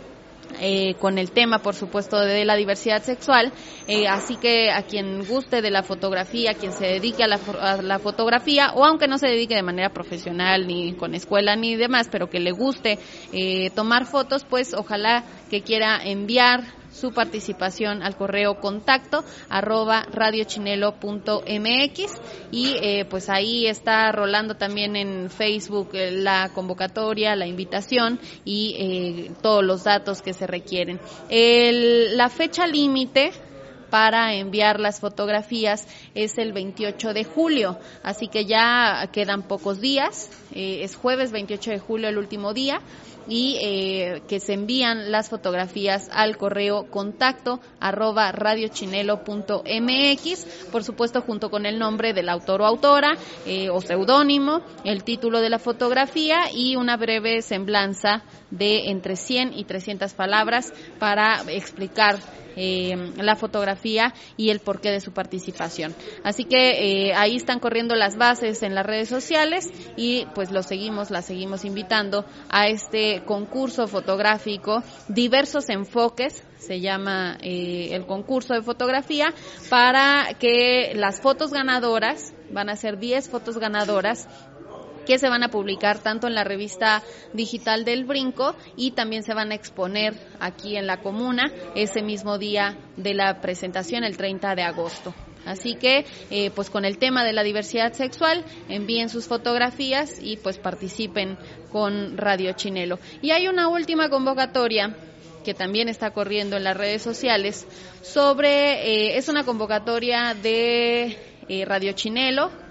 Eh, con el tema, por supuesto, de la diversidad sexual, eh, así que a quien guste de la fotografía, a quien se dedique a la, a la fotografía, o aunque no se dedique de manera profesional, ni con escuela, ni demás, pero que le guste eh, tomar fotos, pues ojalá que quiera enviar su participación al correo contacto arroba radiochinelo punto m x y eh, pues ahí está rolando también en Facebook eh, la convocatoria, la invitación y eh, todos los datos que se requieren. El, la fecha límite para enviar las fotografías es el veintiocho de julio, así que ya quedan pocos días, eh, es jueves veintiocho de julio el último día y eh, que se envían las fotografías al correo contacto arroba radiochinelo punto m x, por supuesto junto con el nombre del autor o autora eh, o seudónimo, el título de la fotografía y una breve semblanza de entre cien y trescientas palabras para explicar Eh, la fotografía y el porqué de su participación. Así que eh, ahí están corriendo las bases en las redes sociales y pues los seguimos, las seguimos invitando a este concurso fotográfico, Diversos Enfoques, se llama eh, el concurso de fotografía, para que las fotos ganadoras, van a ser diez fotos ganadoras, que se van a publicar tanto en la revista digital del Brinco y también se van a exponer aquí en la comuna ese mismo día de la presentación, el treinta de agosto. Así que, eh, pues con el tema de la diversidad sexual, envíen sus fotografías y pues participen con Radio Chinelo. Y hay una última convocatoria que también está corriendo en las redes sociales sobre, eh, es una convocatoria de eh, Radio Chinelo,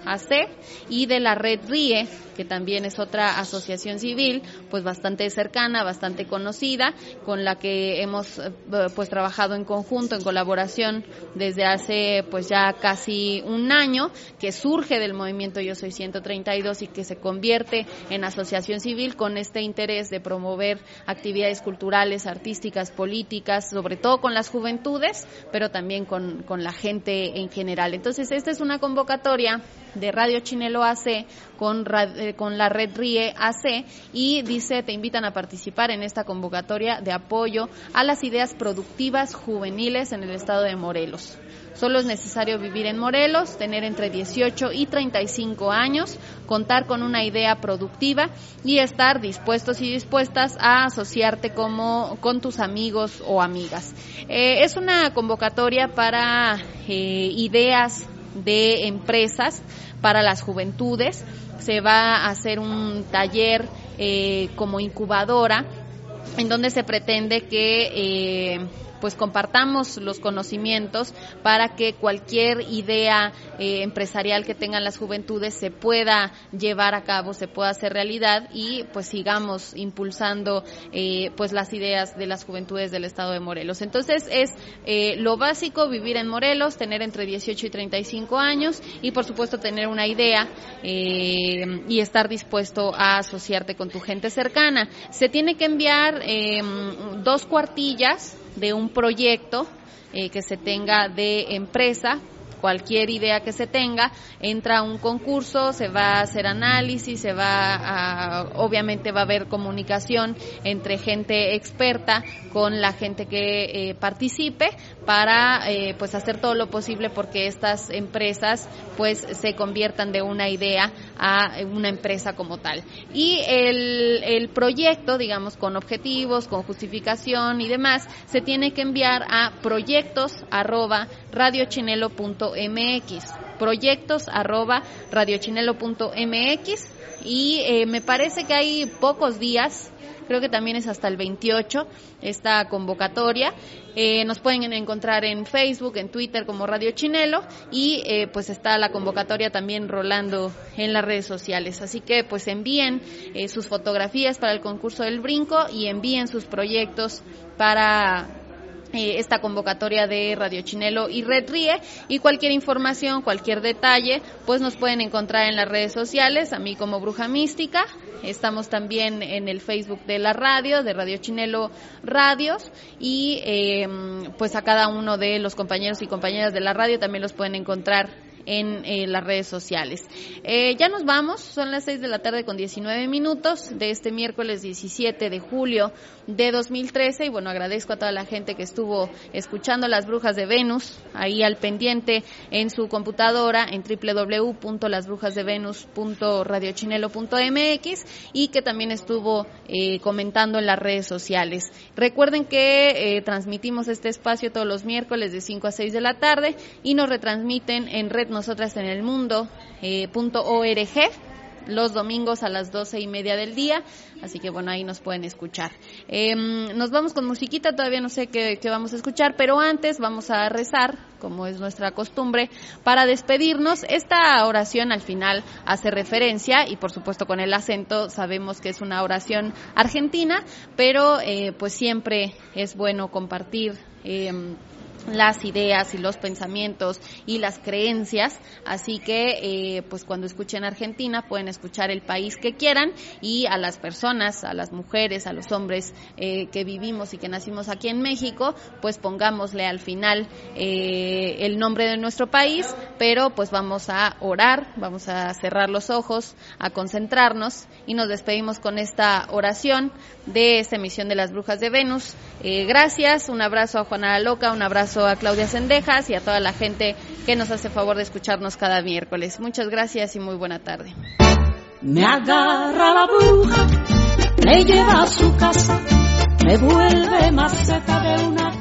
A C, y de la Red R I E, que también es otra asociación civil, pues bastante cercana, bastante conocida, con la que hemos pues trabajado en conjunto, en colaboración desde hace pues ya casi un año, que surge del movimiento Yo Soy ciento treinta y dos y que se convierte en asociación civil con este interés de promover actividades culturales, artísticas, políticas, sobre todo con las juventudes, pero también con, con la gente en general. Entonces, esta es una convocatoria de Radio Chinelo A C con, con la Red R I E A C, y dice, te invitan a participar en esta convocatoria de apoyo a las ideas productivas juveniles en el estado de Morelos. Solo es necesario vivir en Morelos, tener entre dieciocho y treinta y cinco años, contar con una idea productiva y estar dispuestos y dispuestas a asociarte como con tus amigos o amigas. Eh, es una convocatoria para eh, ideas de empresas para las juventudes. Se va a hacer un taller eh, como incubadora en donde se pretende que eh, pues compartamos los conocimientos para que cualquier idea eh, empresarial que tengan las juventudes se pueda llevar a cabo, se pueda hacer realidad, y pues sigamos impulsando eh, pues las ideas de las juventudes del estado de Morelos. Entonces es eh, lo básico, vivir en Morelos, tener entre dieciocho y treinta y cinco años, y por supuesto tener una idea eh, y estar dispuesto a asociarte con tu gente cercana. Se tiene que enviar eh, dos cuartillas de un proyecto eh, que se tenga de empresa. Cualquier idea que se tenga, entra a un concurso, se va a hacer análisis, se va a, obviamente va a haber comunicación entre gente experta con la gente que eh, participe para eh, pues hacer todo lo posible porque estas empresas pues se conviertan de una idea a una empresa como tal. Y el, el proyecto, digamos, con objetivos, con justificación y demás, se tiene que enviar a proyectos arroba radiochinelo punto mx, proyectos arroba radiochinelo punto mx, y eh, me parece que hay pocos días, creo que también es hasta el veintiocho esta convocatoria. Eh, nos pueden encontrar en Facebook, en Twitter como Radio Chinelo, y eh, pues está la convocatoria también rolando en las redes sociales. Así que pues envíen eh, sus fotografías para el concurso del brinco y envíen sus proyectos para Eh, esta convocatoria de Radio Chinelo y Red R I E, y cualquier información, cualquier detalle, pues nos pueden encontrar en las redes sociales, a mí como Bruja Mística. Estamos también en el Facebook de la radio, de Radio Chinelo Radios, y eh, pues a cada uno de los compañeros y compañeras de la radio también los pueden encontrar en eh, las redes sociales. Eh, ya nos vamos, son las seis de la tarde con diecinueve minutos de este miércoles diecisiete de julio de dos mil trece, y bueno, agradezco a toda la gente que estuvo escuchando Las Brujas de Venus, ahí al pendiente en su computadora en doble u doble u doble u punto las brujas de venus punto radiochinelo punto mx, y que también estuvo eh, comentando en las redes sociales. Recuerden que eh, transmitimos este espacio todos los miércoles de cinco a seis de la tarde, y nos retransmiten en Red Nosotras en el Mundo eh, punto org los domingos a las doce y media del día, así que bueno, ahí nos pueden escuchar. Eh, nos vamos con musiquita, todavía no sé qué, qué vamos a escuchar, pero antes vamos a rezar, como es nuestra costumbre, para despedirnos. Esta oración al final hace referencia, y por supuesto con el acento sabemos que es una oración argentina, pero eh, pues siempre es bueno compartir eh, las ideas y los pensamientos y las creencias, así que eh, pues cuando escuchen Argentina pueden escuchar el país que quieran, y a las personas, a las mujeres, a los hombres eh, que vivimos y que nacimos aquí en México, pues pongámosle al final eh, el nombre de nuestro país, pero pues vamos a orar, vamos a cerrar los ojos, a concentrarnos, y nos despedimos con esta oración de esta emisión de Las Brujas de Venus. Eh, gracias, un abrazo a Juana la Loca, un abrazo a Claudia Sendejas y a toda la gente que nos hace favor de escucharnos cada miércoles. Muchas gracias y muy buena tarde. Me agarra la bruja, me lleva a su casa, me vuelve maceta de una